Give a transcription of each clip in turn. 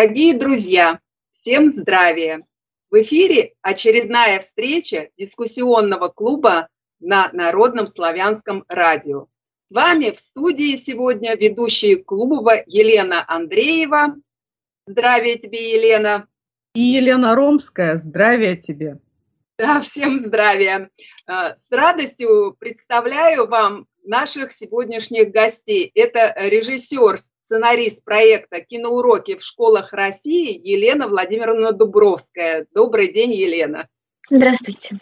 Дорогие друзья, всем здравия! В эфире очередная встреча дискуссионного клуба на Народном славянском радио. С вами в студии сегодня ведущие клуба Елена Андреева. Здравия тебе, Елена! И Елена Ромская. Здравия тебе! Да, всем здравия! С радостью представляю вам наших сегодняшних гостей. Это режиссер, сценарист проекта «Киноуроки в школах России» Елена Владимировна Дубровская. Добрый день, Елена. Здравствуйте.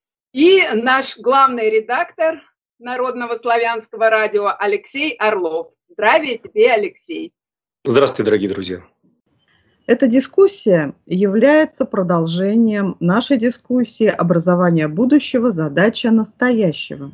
И наш главный редактор Народного славянского радио Алексей Орлов. Здравия тебе, Алексей. Здравствуйте, дорогие друзья. Эта дискуссия является продолжением нашей дискуссии «Образование будущего. Задача настоящего».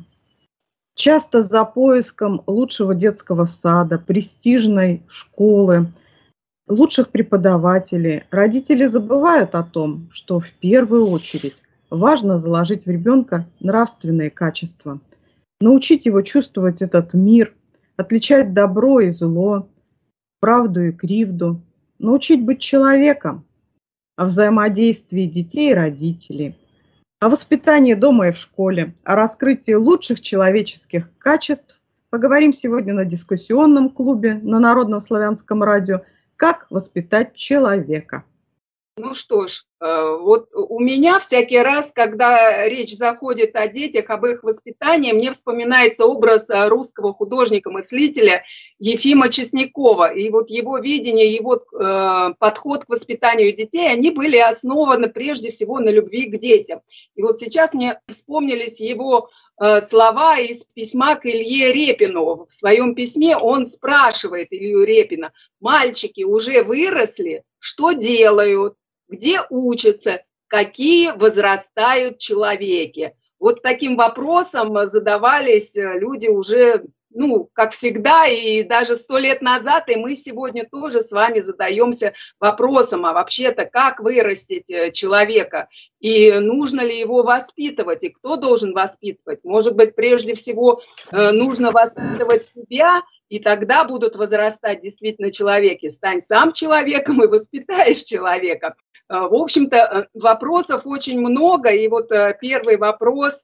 Часто за поиском лучшего детского сада, престижной школы, лучших преподавателей родители забывают о том, что в первую очередь важно заложить в ребенка нравственные качества, научить его чувствовать этот мир, отличать добро и зло, правду и кривду, научить быть человеком, о взаимодействии детей и родителей, о воспитании дома и в школе, о раскрытии лучших человеческих качеств. Поговорим сегодня на дискуссионном клубе на Народном славянском радио «Как воспитать человека». Ну что ж, вот у меня всякий раз, когда речь заходит о детях, об их воспитании, мне вспоминается образ русского художника-мыслителя Ефима Чеснякова. И вот его видение, его подход к воспитанию детей, они были основаны прежде всего на любви к детям. И вот сейчас мне вспомнились его слова из письма к Илье Репину. В своем письме он спрашивает Илью Репина: «Мальчики уже выросли, что делают? Где учатся, какие возрастают человеки?» Вот таким вопросом задавались люди уже, как всегда, и даже 100 лет назад, и мы сегодня тоже с вами задаемся вопросом, а вообще-то как вырастить человека, и нужно ли его воспитывать, и кто должен воспитывать? Может быть, прежде всего нужно воспитывать себя, и тогда будут возрастать действительно человеки. Стань сам человеком и воспитаешь человека. В общем-то, вопросов очень много, и вот первый вопрос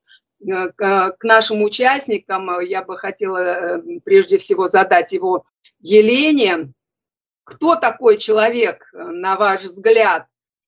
к нашим участникам я бы хотела прежде всего задать его Елене. Кто такой человек, на ваш взгляд?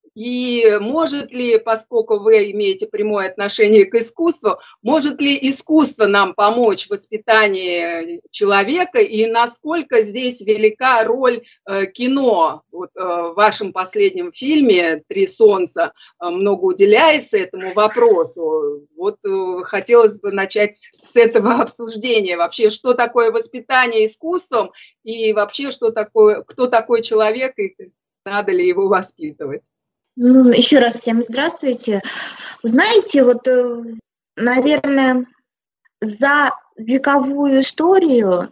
И может ли, поскольку вы имеете прямое отношение к искусству, может ли искусство нам помочь в воспитании человека, и насколько здесь велика роль кино? Вот в вашем последнем фильме «Три солнца» много уделяется этому вопросу. Вот хотелось бы начать с этого обсуждения. Вообще, что такое воспитание искусством, и вообще, кто такой человек, и надо ли его воспитывать? Еще раз всем здравствуйте. Знаете, вот, наверное, за вековую историю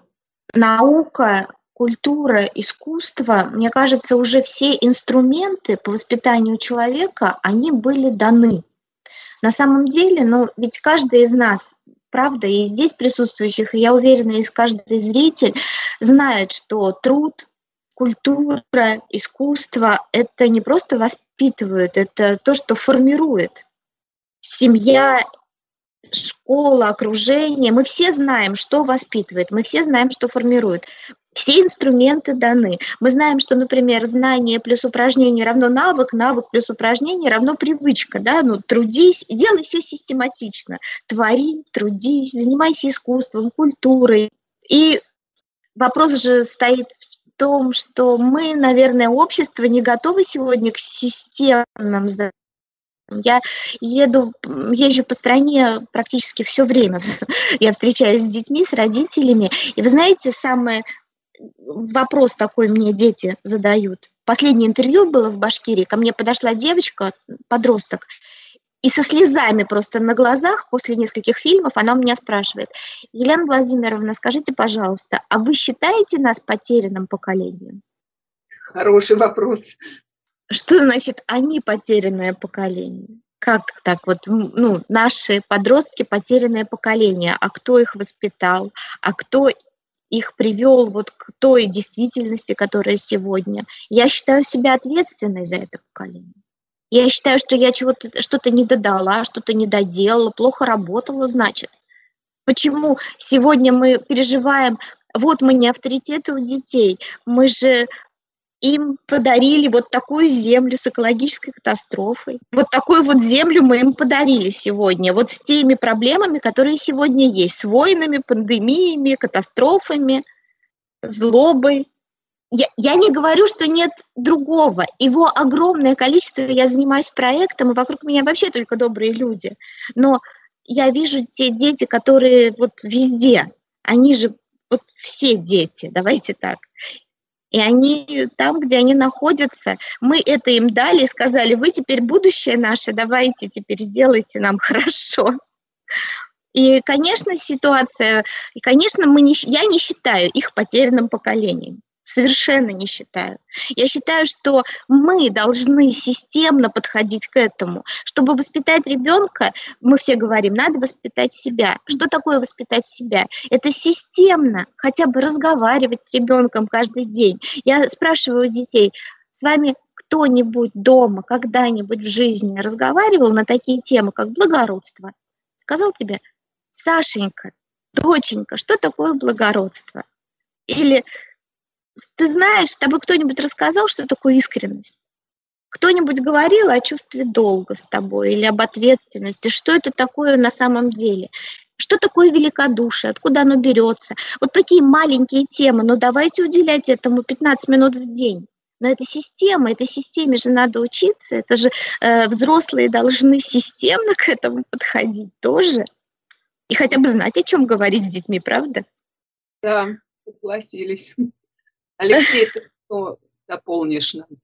наука, культура, искусство, мне кажется, уже все инструменты по воспитанию человека, они были даны. На самом деле, ведь каждый из нас, правда, и здесь присутствующих, и я уверена, и каждый зритель знает, что труд, культура, искусство – это не просто воспитывают, это то, что формирует. Семья, школа, окружение. Мы все знаем, что воспитывает, мы все знаем, что формирует. Все инструменты даны. Мы знаем, что, например, знание плюс упражнение равно навык, навык плюс упражнение равно привычка. Да? Трудись, делай все систематично. Твори, трудись, занимайся искусством, культурой. И вопрос же стоит в том, что мы, наверное, общество не готово сегодня к системным задачам. Я езжу по стране практически все время. Я встречаюсь с детьми, с родителями. И вы знаете, вопрос такой мне дети задают. Последнее интервью было в Башкирии. Ко мне подошла девочка, подросток, и со слезами просто на глазах после нескольких фильмов она у меня спрашивает: «Елена Владимировна, скажите, пожалуйста, а вы считаете нас потерянным поколением?» Хороший вопрос. Что значит «они потерянное поколение»? Как так вот, наши подростки потерянное поколение, а кто их воспитал, а кто их привел вот к той действительности, которая сегодня. Я считаю себя ответственной за это поколение. Я считаю, что я что-то не додала, что-то не доделала, плохо работала, значит. Почему сегодня мы переживаем, вот мы не авторитеты у детей, мы же им подарили вот такую землю с экологической катастрофой. Вот такую вот землю мы им подарили сегодня, вот с теми проблемами, которые сегодня есть, с войнами, пандемиями, катастрофами, злобой. Я не говорю, что нет другого. Его огромное количество, я занимаюсь проектом, и вокруг меня вообще только добрые люди. Но я вижу те дети, которые вот везде, они же вот все дети, давайте так. И они там, где они находятся, мы это им дали и сказали, вы теперь будущее наше, давайте теперь сделайте нам хорошо. И, конечно, ситуация, и, конечно, я не считаю их потерянным поколением. Совершенно не считаю. Я считаю, что мы должны системно подходить к этому. Чтобы воспитать ребенка, мы все говорим, надо воспитать себя. Что такое воспитать себя? Это системно хотя бы разговаривать с ребенком каждый день. Я спрашиваю у детей, с вами кто-нибудь дома когда-нибудь в жизни разговаривал на такие темы, как благородство? Сказал тебе, Сашенька, доченька, что такое благородство? Или ты знаешь, с тобой кто-нибудь рассказал, что такое искренность? Кто-нибудь говорил о чувстве долга с тобой или об ответственности? Что это такое на самом деле? Что такое великодушие? Откуда оно берется? Вот такие маленькие темы, но давайте уделять этому 15 минут в день. Но это система, этой системе же надо учиться, это же взрослые должны системно к этому подходить тоже. И хотя бы знать, о чем говорить с детьми, правда? Да, согласились. Алексей, ты что дополнишь нам?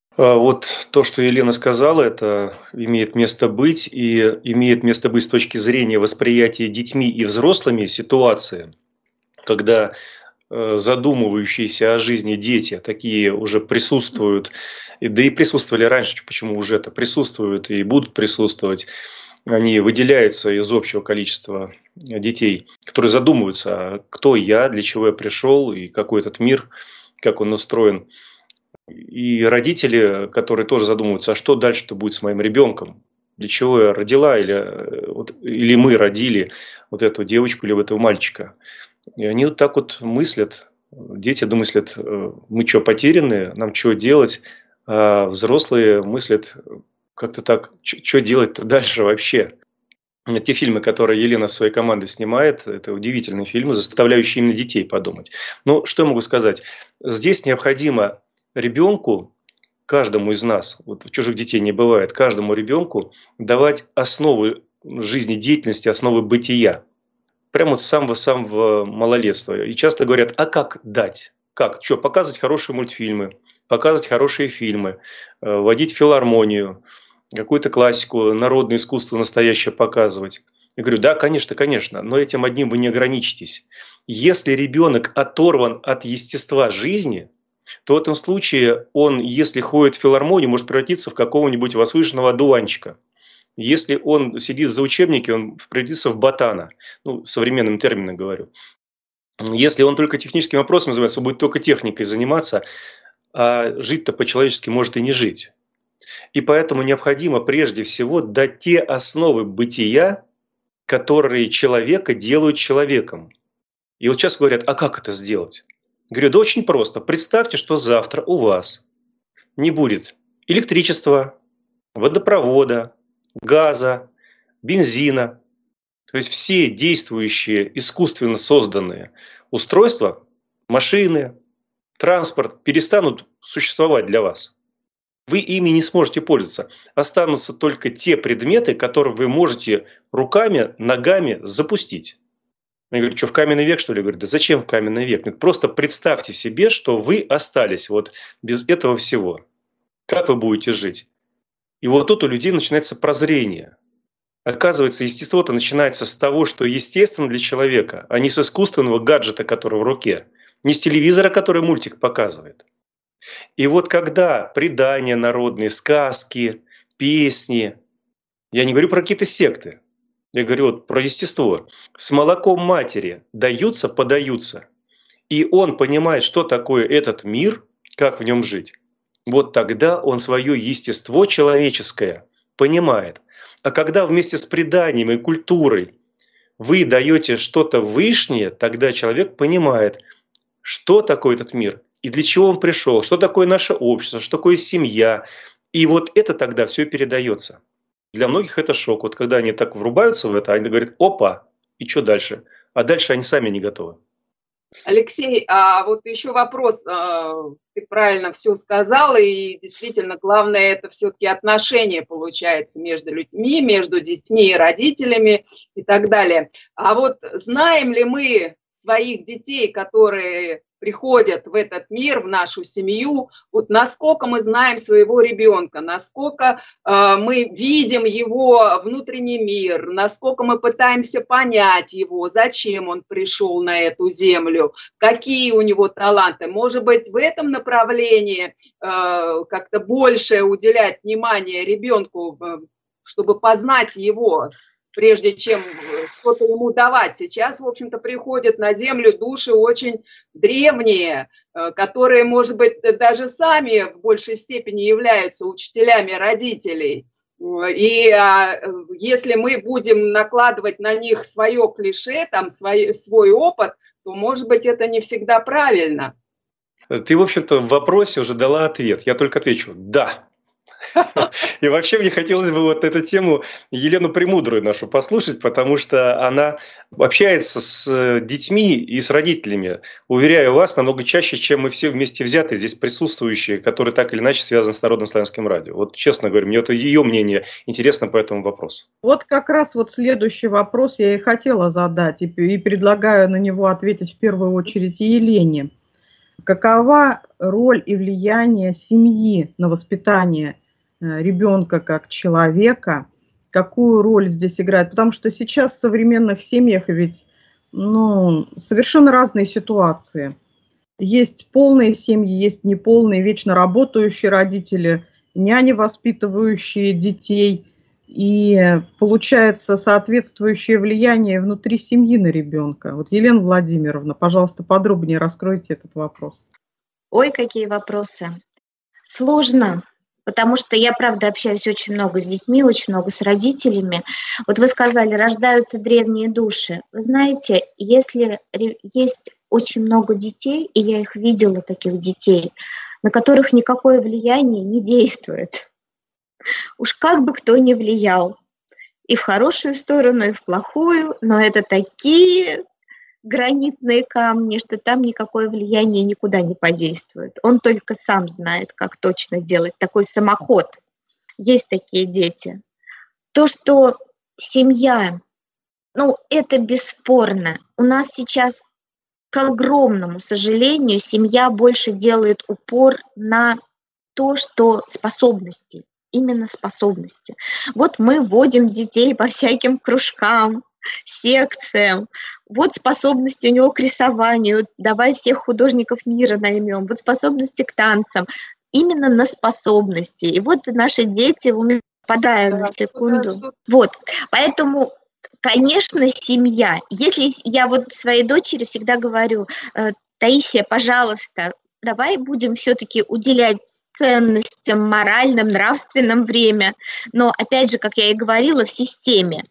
Вот то, что Елена сказала, это имеет место быть, и имеет место быть с точки зрения восприятия детьми и взрослыми ситуации, когда задумывающиеся о жизни дети, такие уже присутствуют, да и присутствовали раньше, почему уже это присутствуют и будут присутствовать, они выделяются из общего количества детей, которые задумываются, а кто я, для чего я пришел и какой этот мир, как он устроен. И родители, которые тоже задумываются, а что дальше-то будет с моим ребенком? Для чего я родила или мы родили вот эту девочку или этого мальчика? И они вот так вот мыслят. Дети мыслят, мы что, потеряны, нам что делать? А взрослые мыслят, как-то так, что делать-то дальше вообще? Те фильмы, которые Елена со своей командой снимает, это удивительные фильмы, заставляющие именно детей подумать. Но что я могу сказать? Здесь необходимо ребенку, каждому из нас, вот чужих детей не бывает, каждому ребенку давать основы жизнедеятельности, основы бытия. Прямо вот с самого малолетства. И часто говорят, а как дать? Как? Что, показывать хорошие мультфильмы, показывать хорошие фильмы, водить в филармонию, какую-то классику, народное искусство настоящее показывать. Я говорю, да, конечно, конечно, но этим одним вы не ограничитесь. Если ребенок оторван от естества жизни, то в этом случае он, если ходит в филармонию, может превратиться в какого-нибудь возвышенного одуванчика. Если он сидит за учебники, он превратится в ботана. Ну, современным термином говорю. Если он только техническим вопросом занимается, он будет только техникой заниматься, а жить-то по-человечески может и не жить. И поэтому необходимо прежде всего дать те основы бытия, которые человека делают человеком. И вот сейчас говорят, а как это сделать? Говорю, да очень просто. Представьте, что завтра у вас не будет электричества, водопровода, газа, бензина. То есть все действующие, искусственно созданные устройства, машины, транспорт перестанут существовать для вас. Вы ими не сможете пользоваться. Останутся только те предметы, которые вы можете руками, ногами запустить. Я говорю, что в каменный век, что ли? Я говорю, да зачем в каменный век? Нет, просто представьте себе, что вы остались вот без этого всего. Как вы будете жить? И вот тут у людей начинается прозрение. Оказывается, естество-то начинается с того, что естественно для человека, а не с искусственного гаджета, который в руке. Не с телевизора, который мультик показывает. И вот когда предания народные, сказки, песни, я не говорю про какие-то секты, я говорю вот про естество, с молоком матери даются, подаются, и он понимает, что такое этот мир, как в нем жить, вот тогда он свое естество человеческое понимает. А когда вместе с преданием и культурой вы даете что-то вышнее, тогда человек понимает, что такое этот мир и для чего он пришел, что такое наше общество, что такое семья. И вот это тогда все передается. Для многих это шок. Вот когда они так врубаются в это, они говорят: опа, и что дальше? А дальше они сами не готовы. Алексей, а вот еще вопрос. Ты правильно все сказал, и действительно главное это все-таки отношения, получается, между людьми, между детьми и родителями и так далее. А вот знаем ли мы своих детей, которые приходят в этот мир, в нашу семью, вот насколько мы знаем своего ребенка, насколько мы видим его внутренний мир, насколько мы пытаемся понять его, зачем он пришел на эту землю, какие у него таланты. Может быть, в этом направлении как-то больше уделять внимание ребенку, чтобы познать его, прежде чем что-то ему давать. Сейчас, в общем-то, приходят на землю души очень древние, которые, может быть, даже сами в большей степени являются учителями родителей. И если мы будем накладывать на них свое клише, там, свой опыт, то, может быть, это не всегда правильно. Ты, в общем-то, в вопросе уже дала ответ. Я только отвечу: да. И вообще мне хотелось бы вот эту тему Елену Премудрую нашу послушать, потому что она общается с детьми и с родителями, уверяю вас, намного чаще, чем мы все вместе взятые здесь присутствующие, которые так или иначе связаны с Народным славянским радио. Вот честно говоря, мне это ее мнение интересно по этому вопросу. Вот как раз вот следующий вопрос я и хотела задать, и предлагаю на него ответить в первую очередь Елене. Какова роль и влияние семьи на воспитание ребенка как человека, какую роль здесь играет? Потому что сейчас в современных семьях ведь совершенно разные ситуации. Есть полные семьи, есть неполные, вечно работающие родители, няни, воспитывающие детей. И получается соответствующее влияние внутри семьи на ребенка. Вот, Елена Владимировна, пожалуйста, подробнее раскройте этот вопрос. Ой, какие вопросы. Сложно, потому что я, правда, общаюсь очень много с детьми, очень много с родителями. Вот вы сказали, рождаются древние души. Вы знаете, если есть очень много детей, и я их видела, таких детей, на которых никакое влияние не действует, уж как бы кто ни влиял, и в хорошую сторону, и в плохую, но это такие гранитные камни, что там никакое влияние никуда не подействует. Он только сам знает, как точно делать. Такой самоход. Есть такие дети. То, что семья, это бесспорно. У нас сейчас, к огромному сожалению, семья больше делает упор на то, что способности. Именно способности. Вот мы вводим детей по всяким кружкам, секциям. Вот способности у него к рисованию. Давай всех художников мира наймем. Вот способности к танцам. Именно на способности. И вот наши дети, попадаю на секунду. Вот. Поэтому, конечно, семья. Если я вот своей дочери всегда говорю: Таисия, пожалуйста, давай будем все-таки уделять ценностям, моральным, нравственным время. Но, опять же, как я и говорила, в системе.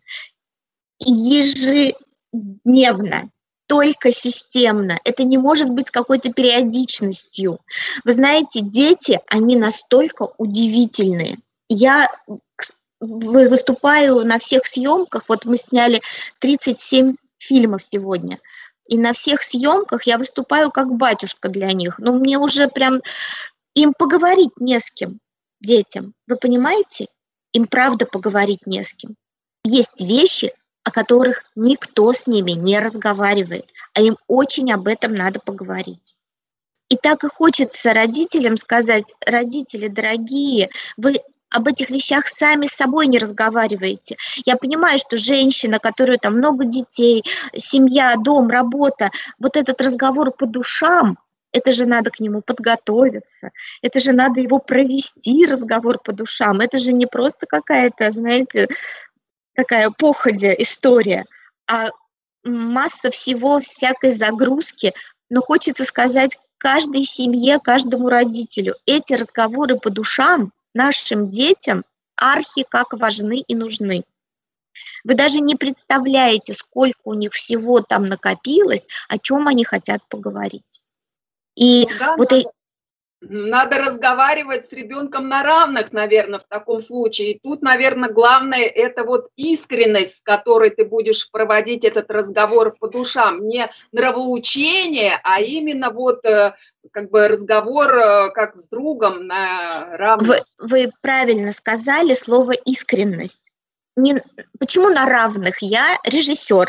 Ежедневно, только системно. Это не может быть с какой-то периодичностью. Вы знаете, дети, они настолько удивительные. Я выступаю на всех съемках. Вот мы сняли 37 фильмов сегодня. И на всех съемках я выступаю как батюшка для них. Но мне уже прям... Им поговорить не с кем, детям. Вы понимаете? Им правда поговорить не с кем. Есть вещи, о которых никто с ними не разговаривает, а им очень об этом надо поговорить. И так и хочется родителям сказать: родители дорогие, вы об этих вещах сами с собой не разговариваете. Я понимаю, что женщина, которая там много детей, семья, дом, работа, вот этот разговор по душам, это же надо к нему подготовиться, это же надо его провести, разговор по душам. Это же не просто какая-то, знаете, такая походя история, а масса всего, всякой загрузки но хочется сказать каждой семье, каждому родителю, эти разговоры по душам нашим детям архи как важны и нужны. Вы даже не представляете, сколько у них всего там накопилось, о чем они хотят поговорить. И да, вот надо разговаривать с ребенком на равных, наверное, в таком случае. И тут, наверное, главное – это вот искренность, с которой ты будешь проводить этот разговор по душам. Не нравоучение, а именно вот как бы разговор как с другом на равных. Вы правильно сказали слово «искренность». Почему на равных? Я режиссер,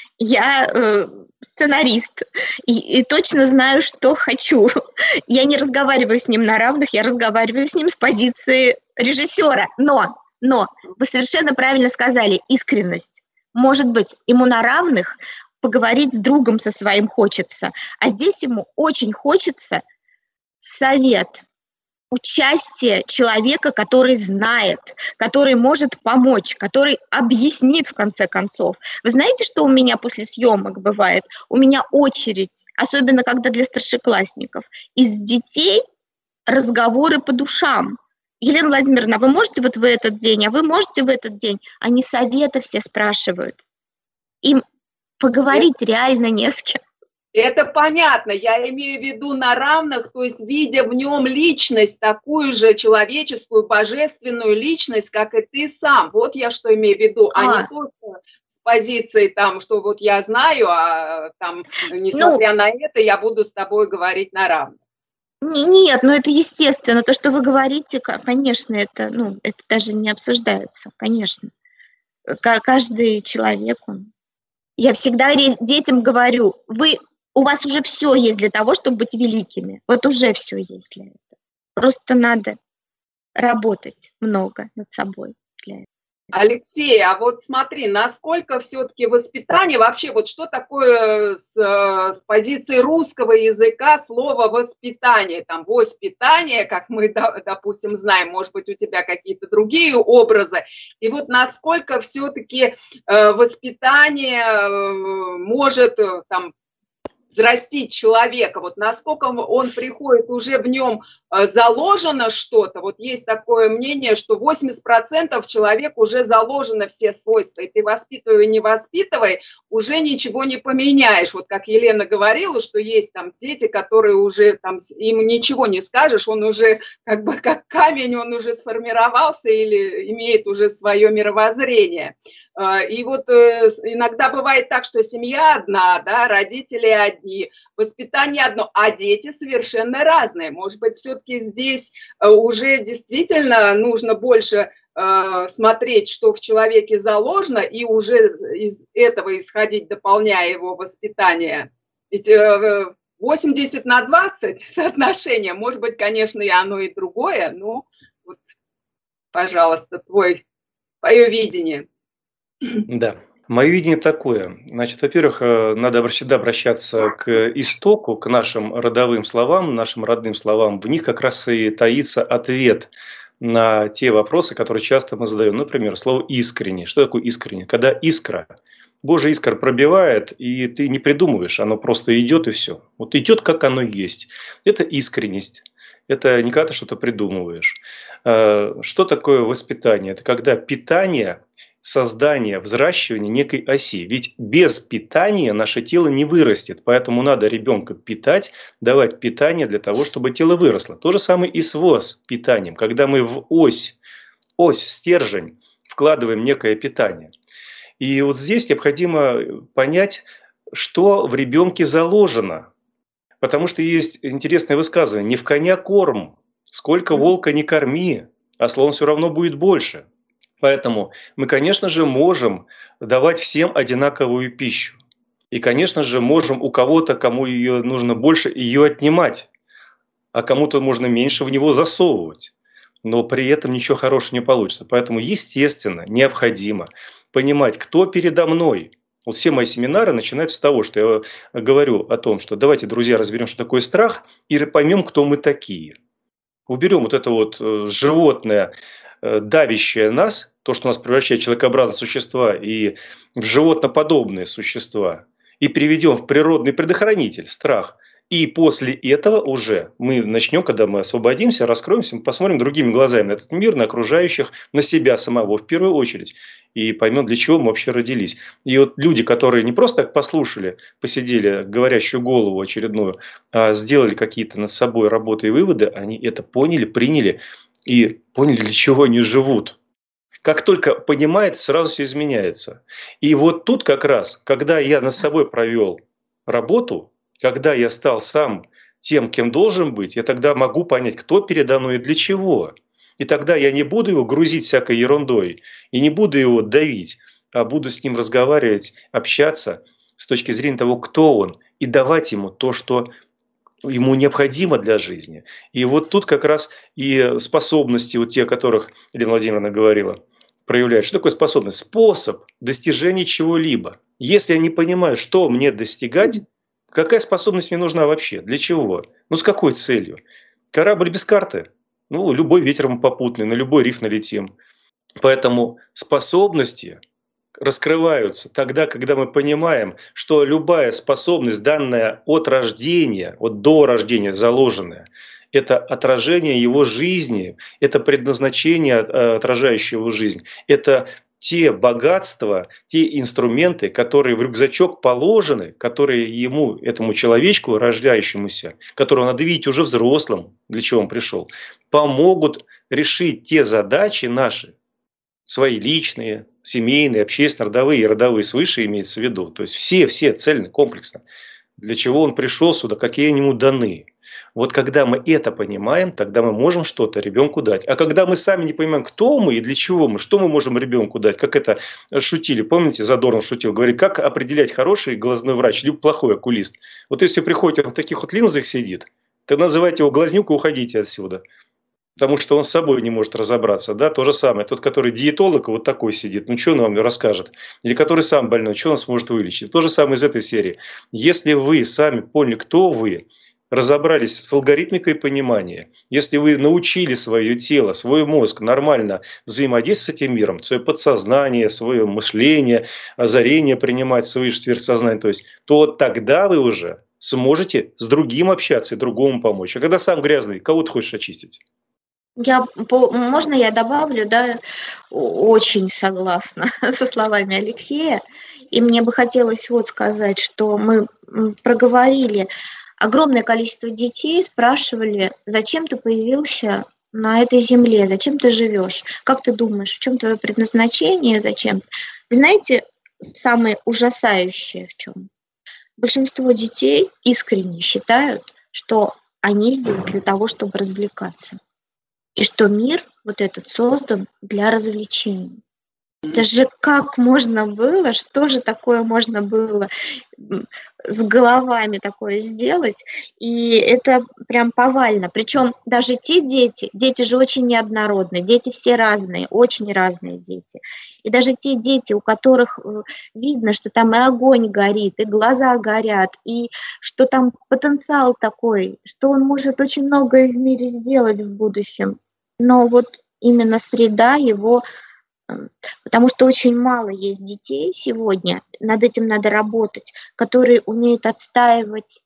я сценарист и точно знаю, что хочу. Я не разговариваю с ним на равных, я разговариваю с ним с позиции режиссера. Но вы совершенно правильно сказали, искренность. Может быть, ему на равных поговорить с другом со своим хочется, а здесь ему очень хочется совет, участие человека, который знает, который может помочь, который объяснит в конце концов. Вы знаете, что у меня после съемок бывает? У меня очередь, особенно когда для старшеклассников, из детей разговоры по душам. Елена Владимировна, вы можете вот в этот день, а вы можете в этот день? Они советы все спрашивают. Им поговорить реально не с кем. Это понятно, я имею в виду на равных, то есть видя в нем личность, такую же человеческую, божественную личность, как и ты сам. Вот я что имею в виду, а не только с позиции там, что вот я знаю, а там, несмотря на это, я буду с тобой говорить на равных. Нет, это естественно, то, что вы говорите, конечно, это даже не обсуждается, конечно. Каждый человек, Я всегда детям говорю, у вас уже все есть для того, чтобы быть великими. Вот уже все есть для этого. Просто надо работать много над собой для этого. Алексей, а вот смотри, насколько все-таки воспитание, вообще вот что такое с позиции русского языка слово воспитание, там воспитание, как мы, допустим, знаем, может быть, у тебя какие-то другие образы, и вот насколько все-таки воспитание может там взрастить человека, вот насколько он приходит, уже в нем заложено что-то, вот есть такое мнение, что 80% человек уже заложено все свойства, и ты воспитывай, не воспитывай, уже ничего не поменяешь, вот как Елена говорила, что есть там дети, которые уже там, им ничего не скажешь, он уже как бы как камень, он уже сформировался или имеет уже свое мировоззрение. И вот иногда бывает так, что семья одна, да, родители одни, воспитание одно, а дети совершенно разные. Может быть, все-таки здесь уже действительно нужно больше смотреть, что в человеке заложено, и уже из этого исходить, дополняя его воспитание. Ведь 80/20 соотношение, может быть, конечно, и оно и другое, но вот, пожалуйста, твое видение. Да, мое видение такое. Значит, во-первых, надо всегда обращаться к истоку, к нашим родовым словам, нашим родным словам. В них как раз и таится ответ на те вопросы, которые часто мы задаем. Например, слово «искренне». Что такое искренне? Когда искра, Божья искра пробивает, и ты не придумываешь, оно просто идет и все. Вот идет, как оно есть. Это искренность. Это не когда ты что-то придумываешь. Что такое воспитание? Это когда питание, создание, взращивание некой оси. Ведь без питания наше тело не вырастет. Поэтому надо ребенка питать, давать питание для того, чтобы тело выросло. То же самое и с питанием. Когда мы в ось, стержень вкладываем некое питание. И вот здесь необходимо понять, что в ребенке заложено. Потому что есть интересное высказывание: не в коня корм, сколько волка не корми, а слон все равно будет больше. Поэтому мы, конечно же, можем давать всем одинаковую пищу. И, конечно же, можем у кого-то, кому ее нужно больше, ее отнимать. А кому-то можно меньше в него засовывать. Но при этом ничего хорошего не получится. Поэтому, естественно, необходимо понимать, кто передо мной. Вот все мои семинары начинаются с того, что я говорю о том, что давайте, друзья, разберем, что такое страх, и поймем, кто мы такие. Уберем вот это вот животное, давящее нас, то, что нас превращает в человекообразные существа и в животноподобные существа, и приведем в природный предохранитель, страх, И после этого уже мы начнем, когда мы освободимся, раскроемся, мы посмотрим другими глазами на этот мир, на окружающих, на себя самого в первую очередь. И поймем, для чего мы вообще родились. И вот люди, которые не просто так послушали, посидели говорящую голову очередную, а сделали какие-то над собой работы и выводы, они это поняли, приняли и поняли, для чего они живут. Как только понимает, сразу все изменяется. И вот тут как раз, когда я над собой провел работу, когда я стал сам тем, кем должен быть, я тогда могу понять, кто передо мной и для чего. И тогда я не буду его грузить всякой ерундой и не буду его давить, а буду с ним разговаривать, общаться с точки зрения того, кто он, и давать ему то, что ему необходимо для жизни. И вот тут как раз и способности, вот те, о которых Елена Владимировна говорила, проявляют. Что такое способность? Способ достижения чего-либо. Если я не понимаю, что мне достигать, какая способность мне нужна вообще? Для чего? Ну, с какой целью? Корабль без карты? Ну, любой ветер ему попутный, на любой риф налетим. Поэтому способности раскрываются тогда, когда мы понимаем, что любая способность, данная от рождения, от до рождения заложенная, это отражение его жизни, это предназначение, отражающее его жизнь, это те богатства, те инструменты, которые в рюкзачок положены, которые ему, этому человечку, рождающемуся, которого надо видеть уже взрослым, для чего он пришел, помогут решить те задачи наши, свои личные, семейные, общественные, родовые и родовые свыше имеется в виду. То есть все цельно, комплексно. Для чего он пришел сюда, какие ему даны. Вот когда мы это понимаем, тогда мы можем что-то ребенку дать. А когда мы сами не понимаем, кто мы и для чего мы, что мы можем ребенку дать, как это шутили, помните, Задорнов шутил, говорит, как определять хороший глазной врач, либо плохой окулист. Вот если приходит, он в таких вот линзах сидит, то называйте его глазнюк и уходите отсюда. Потому что он с собой не может разобраться. Да? То же самое. Тот, который диетолог, вот такой сидит, ну что он вам расскажет? Или который сам больной, что он сможет вылечить? То же самое из этой серии. Если вы сами поняли, кто вы, разобрались с алгоритмикой понимания, если вы научили свое тело, свой мозг нормально взаимодействовать с этим миром, свое подсознание, свое мышление, озарение принимать, свыше сверхсознание, то тогда вы уже сможете с другим общаться и другому помочь. А когда сам грязный, кого ты хочешь очистить? Можно я добавлю, да, очень согласна со словами Алексея, и мне бы хотелось вот сказать, что мы проговорили огромное количество детей, спрашивали, зачем ты появился на этой земле, зачем ты живешь, как ты думаешь, в чем твое предназначение, зачем? Вы знаете, самое ужасающее в чем? Большинство детей искренне считают, что они здесь для того, чтобы развлекаться. И что мир вот этот создан для развлечений. Это же как можно было, что же такое можно было с головами такое сделать, и это прям повально. Причем даже те дети же очень неоднородные, дети все разные, очень разные дети. И даже те дети, у которых видно, что там и огонь горит, и глаза горят, и что там потенциал такой, что он может очень многое в мире сделать в будущем, но вот именно среда его... Потому что очень мало есть детей сегодня, над этим надо работать, которые умеют отстаивать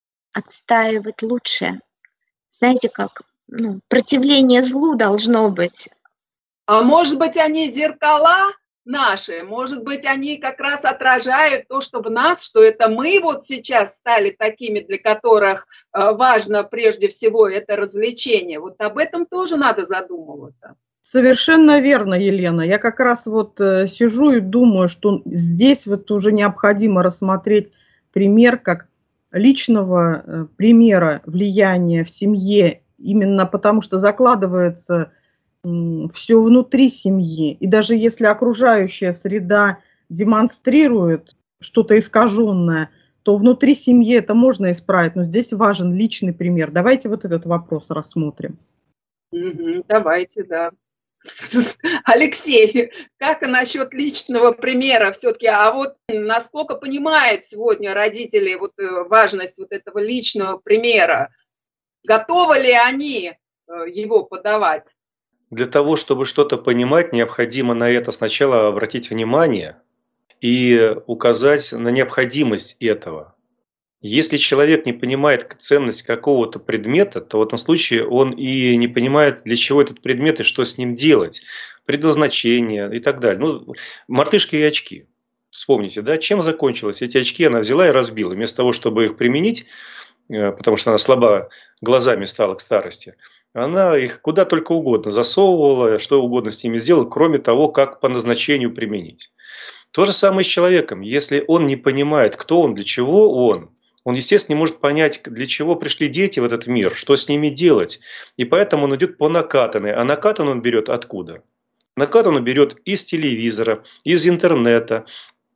лучшее. Знаете как? Противление злу должно быть. А может быть, они зеркала наши, может быть, они как раз отражают то, что в нас, что это мы вот сейчас стали такими, для которых важно прежде всего это развлечение. Вот об этом тоже надо задумываться. Совершенно верно, Елена. Я как раз вот сижу и думаю, что здесь вот уже необходимо рассмотреть пример как личного примера влияния в семье, именно потому что закладывается все внутри семьи. И даже если окружающая среда демонстрирует что-то искаженное, то внутри семьи это можно исправить. Но здесь важен личный пример. Давайте вот этот вопрос рассмотрим. Давайте, да. Алексей, как насчет личного примера все-таки? А вот насколько понимают сегодня родители вот важность вот этого личного примера? Готовы ли они его подавать? Для того, чтобы что-то понимать, необходимо на это сначала обратить внимание и указать на необходимость этого. Если человек не понимает ценность какого-то предмета, то в этом случае он и не понимает, для чего этот предмет и что с ним делать, предназначение и так далее. Ну, мартышки и очки. Вспомните, да, чем закончилось? Эти очки она взяла и разбила. Вместо того, чтобы их применить, потому что она слаба глазами стала к старости, она их куда только угодно засовывала, что угодно с ними сделала, кроме того, как по назначению применить. То же самое с человеком. Если он не понимает, кто он, для чего он, естественно, не может понять, для чего пришли дети в этот мир, что с ними делать. И поэтому он идет по накатанной. А накатан он берет откуда? Накатан он берет из телевизора, из интернета,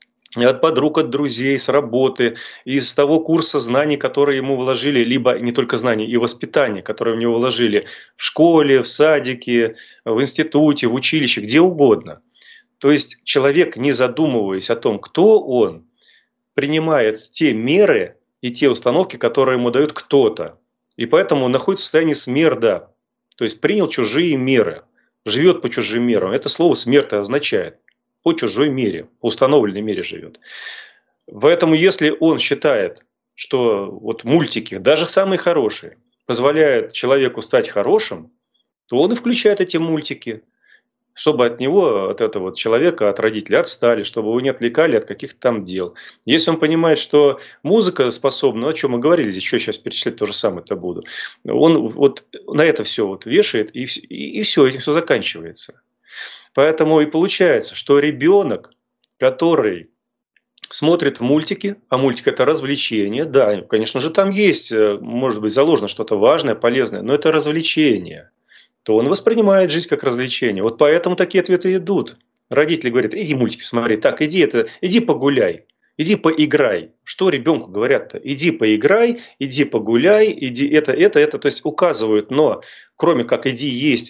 от подруг, от друзей, с работы, из того курса знаний, которые ему вложили, либо не только знаний, и воспитания, которые в него вложили в школе, в садике, в институте, в училище, где угодно. То есть человек, не задумываясь о том, кто он, принимает те меры и те установки, которые ему дают кто-то. И поэтому он находится в состоянии смерда. То есть принял чужие меры, живет по чужим мерам. Это слово «смерть» означает по чужой мере, по установленной мере живет. Поэтому если он считает, что вот мультики, даже самые хорошие, позволяют человеку стать хорошим, то он и включает эти мультики, чтобы от него, от этого человека, от родителей отстали, чтобы его не отвлекали от каких-то там дел. Если он понимает, что музыка способна, о чем мы говорили, здесь еще сейчас перечислять то же самое-то буду, он вот на это все вот вешает, и все, этим все заканчивается. Поэтому и получается, что ребенок, который смотрит мультики, а мультик – это развлечение, да, конечно же, там есть, может быть, заложено что-то важное, полезное, но это развлечение, то он воспринимает жизнь как развлечение. Вот поэтому такие ответы идут. Родители говорят: иди мультики смотри, так, иди погуляй, иди поиграй. Что ребенку говорят-то? Иди поиграй, иди погуляй, иди это, то есть указывают, но кроме как иди есть,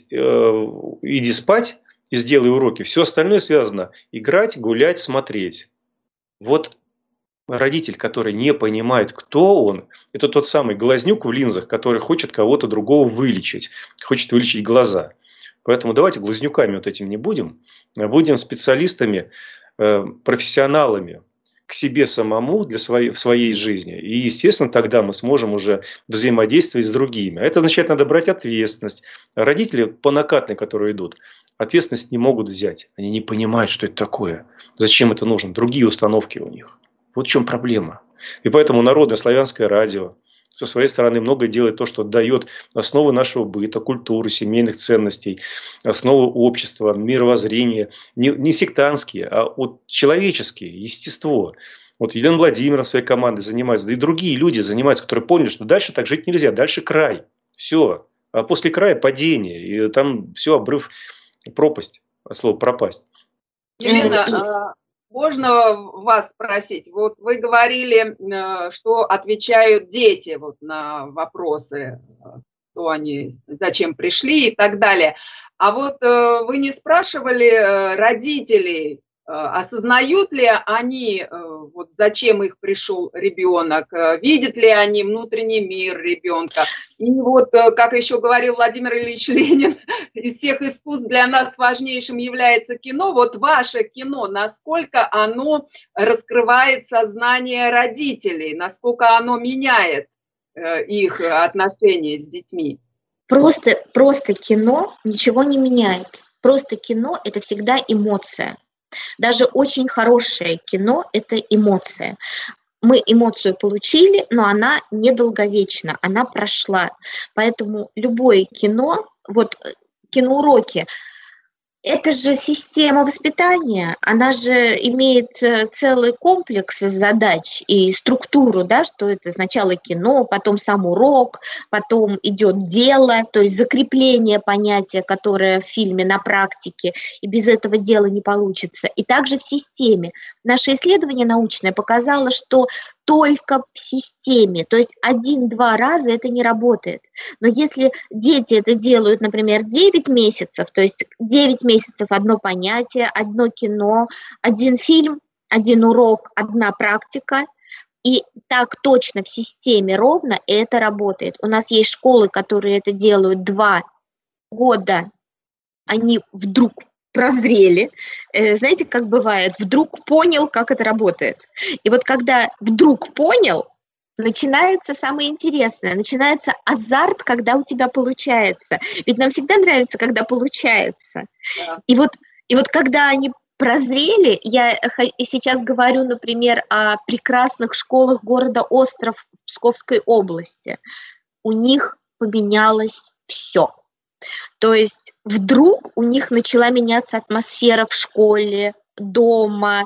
иди спать и сделай уроки, все остальное связано: играть, гулять, смотреть. Вот родитель, который не понимает, кто он, это тот самый глазнюк в линзах, который хочет кого-то другого вылечить, хочет вылечить глаза. Поэтому давайте глазнюками вот этим не будем, а будем специалистами, профессионалами к себе самому в своей жизни. И, естественно, тогда мы сможем уже взаимодействовать с другими. Это означает, надо брать ответственность. Родители по накатной, которые идут, ответственность не могут взять. Они не понимают, что это такое, зачем это нужно, другие установки у них. Вот в чем проблема. И поэтому Народное славянское радио со своей стороны много делает то, что дает основы нашего быта, культуры, семейных ценностей, основы общества, мировоззрения. Не сектантские, а вот человеческие, естество. Вот Елена Владимировна своей командой занимается, да и другие люди занимаются, которые поняли, что дальше так жить нельзя, дальше край. Все. А после края падение. И там все, обрыв, пропасть, от слова пропасть. Елена, можно вас спросить? Вот вы говорили, что отвечают дети вот на вопросы, кто они, зачем пришли и так далее. А вот вы не спрашивали родителей, осознают ли они, вот зачем их пришел ребенок, видят ли они внутренний мир ребенка? И вот, как еще говорил Владимир Ильич Ленин, из всех искусств для нас важнейшим является кино. Вот ваше кино, насколько оно раскрывает сознание родителей, насколько оно меняет их отношения с детьми? Просто кино ничего не меняет. Просто кино – это всегда эмоция. Даже очень хорошее кино – это эмоция. Мы эмоцию получили, но она недолговечна, она прошла. Поэтому любое кино, вот киноуроки, это же система воспитания, она же имеет целый комплекс задач и структуру, да, что это сначала кино, потом сам урок, потом идет дело, то есть закрепление понятия, которое в фильме на практике, и без этого дела не получится. И также в системе. Наше исследование научное показало, что только в системе, то есть 1-2 раза это не работает. Но если дети это делают, например, 9 месяцев, то есть 9 месяцев одно понятие, одно кино, 1 фильм, 1 урок, 1 практика, и так точно в системе ровно, и это работает. У нас есть школы, которые это делают 2 года, они вдруг прозрели, знаете, как бывает, вдруг понял, как это работает. И вот когда вдруг понял, начинается самое интересное, начинается азарт, когда у тебя получается. Ведь нам всегда нравится, когда получается. Да. И вот когда они прозрели, я сейчас говорю, например, о прекрасных школах города Остров в Псковской области. У них поменялось все. То есть вдруг у них начала меняться атмосфера в школе, дома,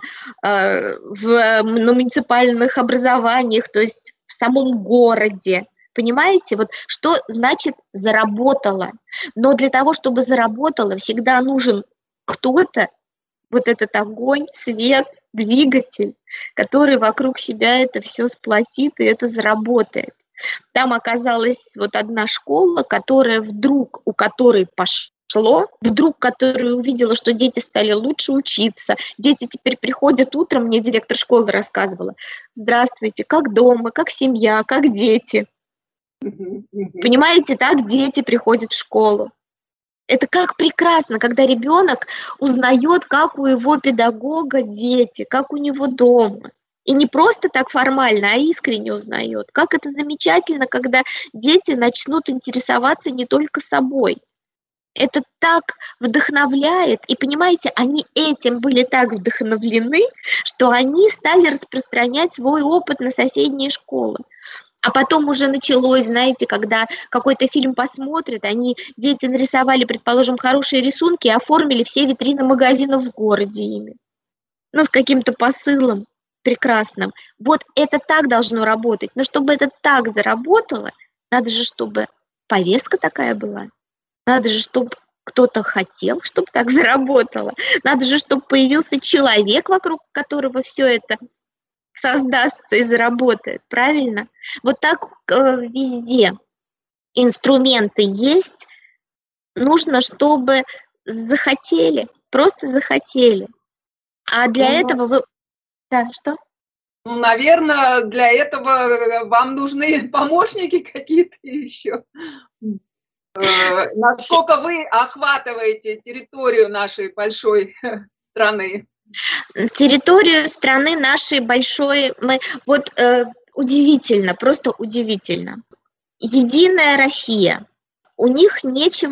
на муниципальных образованиях, то есть в самом городе. Понимаете, вот что значит заработало? Но для того, чтобы заработало, всегда нужен кто-то, вот этот огонь, свет, двигатель, который вокруг себя это все сплотит и это заработает. Там оказалась вот одна школа, которая вдруг, у которой пошло, вдруг которая увидела, что дети стали лучше учиться, дети теперь приходят утром, мне директор школы рассказывала: здравствуйте, как дома, как семья, как дети. Понимаете, так дети приходят в школу. Это как прекрасно, когда ребенок узнает, как у его педагога дети, как у него дома. И не просто так формально, а искренне узнает. Как это замечательно, когда дети начнут интересоваться не только собой. Это так вдохновляет. И понимаете, они этим были так вдохновлены, что они стали распространять свой опыт на соседние школы. А потом уже началось, знаете, когда какой-то фильм посмотрят, дети нарисовали, предположим, хорошие рисунки и оформили все витрины магазинов в городе ими. Ну, с каким-то посылом прекрасным. Вот это так должно работать. Но чтобы это так заработало, надо же, чтобы повестка такая была. Надо же, чтобы кто-то хотел, чтобы так заработало. Надо же, чтобы появился человек, вокруг которого все это создастся и заработает. Правильно? Вот так везде инструменты есть. Нужно, чтобы захотели, просто захотели. А для этого вы... Да, что? Ну, наверное, для этого вам нужны помощники какие-то еще. Насколько вы охватываете территорию нашей большой страны? Территорию страны нашей большой... удивительно, просто удивительно. Единая Россия. У них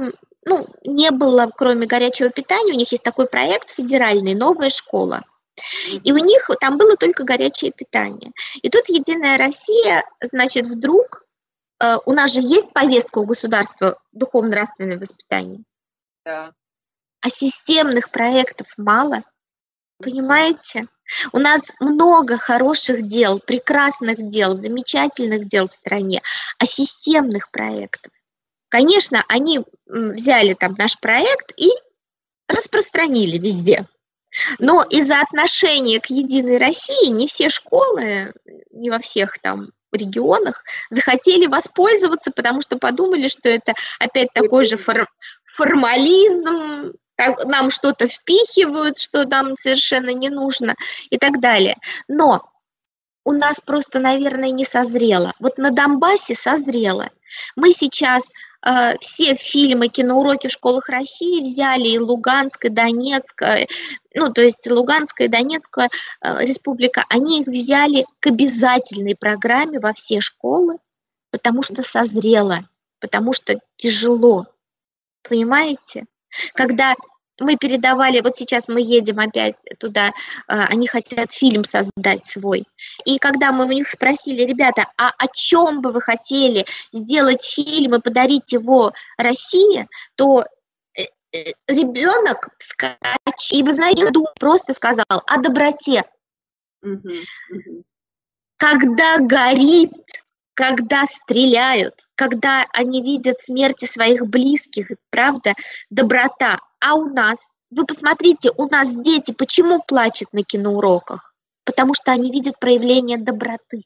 не было, кроме горячего питания, у них есть такой проект федеральный «Новая школа». И у них там было только горячее питание. И тут Единая Россия, значит, вдруг... у нас же есть повестка у государства духовно-нравственное воспитание. Да. А системных проектов мало. Понимаете? У нас много хороших дел, прекрасных дел, замечательных дел в стране, а системных проектов. Конечно, они взяли там наш проект и распространили везде. Но из-за отношения к Единой России не все школы, не во всех там регионах захотели воспользоваться, потому что подумали, что это опять такой же формализм, нам что-то впихивают, что нам совершенно не нужно и так далее. Но у нас просто, наверное, не созрело. Вот на Донбассе созрело. Мы сейчас все фильмы, киноуроки в школах России взяли, и Луганск, и Донецк, то есть Луганская и Донецкая республика, они их взяли к обязательной программе во все школы, потому что созрело, потому что тяжело. Понимаете? Когда мы передавали, вот сейчас мы едем опять туда, они хотят фильм создать свой. И когда мы у них спросили: ребята, а о чем бы вы хотели сделать фильм и подарить его России, то ребенок вскочил, и вы знаете, просто сказал о доброте. Когда горит, когда стреляют, когда они видят смерти своих близких, правда, доброта. А у нас, вы посмотрите, у нас дети почему плачут на киноуроках? Потому что они видят проявление доброты.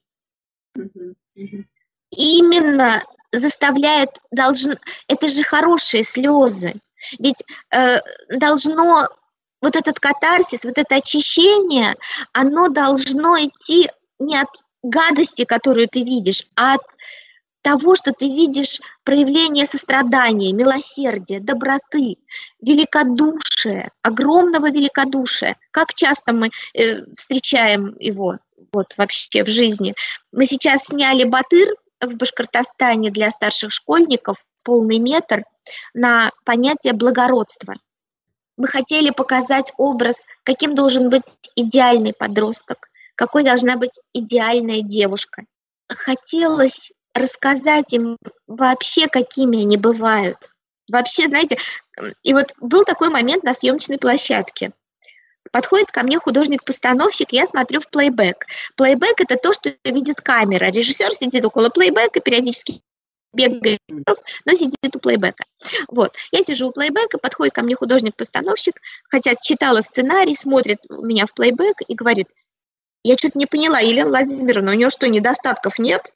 Именно заставляет, это же хорошие слезы. Ведь должно, вот этот катарсис, вот это очищение, оно должно идти не от гадости, которую ты видишь, а от того, что ты видишь проявление сострадания, милосердия, доброты, великодушия, огромного великодушия. Как часто мы встречаем его вот вообще в жизни. Мы сейчас сняли «Батыр» в Башкортостане для старших школьников, полный метр, на понятие благородства. Мы хотели показать образ, каким должен быть идеальный подросток, какой должна быть идеальная девушка. Хотелось рассказать им вообще, какими они бывают. Вообще, знаете, и вот был такой момент на съемочной площадке. Подходит ко мне художник-постановщик, я смотрю в плейбэк. Плейбэк – это то, что видит камера. Режиссер сидит около плейбэка, периодически бегает, но сидит у плейбэка. Вот. Я сижу у плейбэка, подходит ко мне художник-постановщик, хотя читала сценарий, смотрит меня в плейбэк и говорит: я что-то не поняла, Елена Владимировна, у нее что, недостатков нет?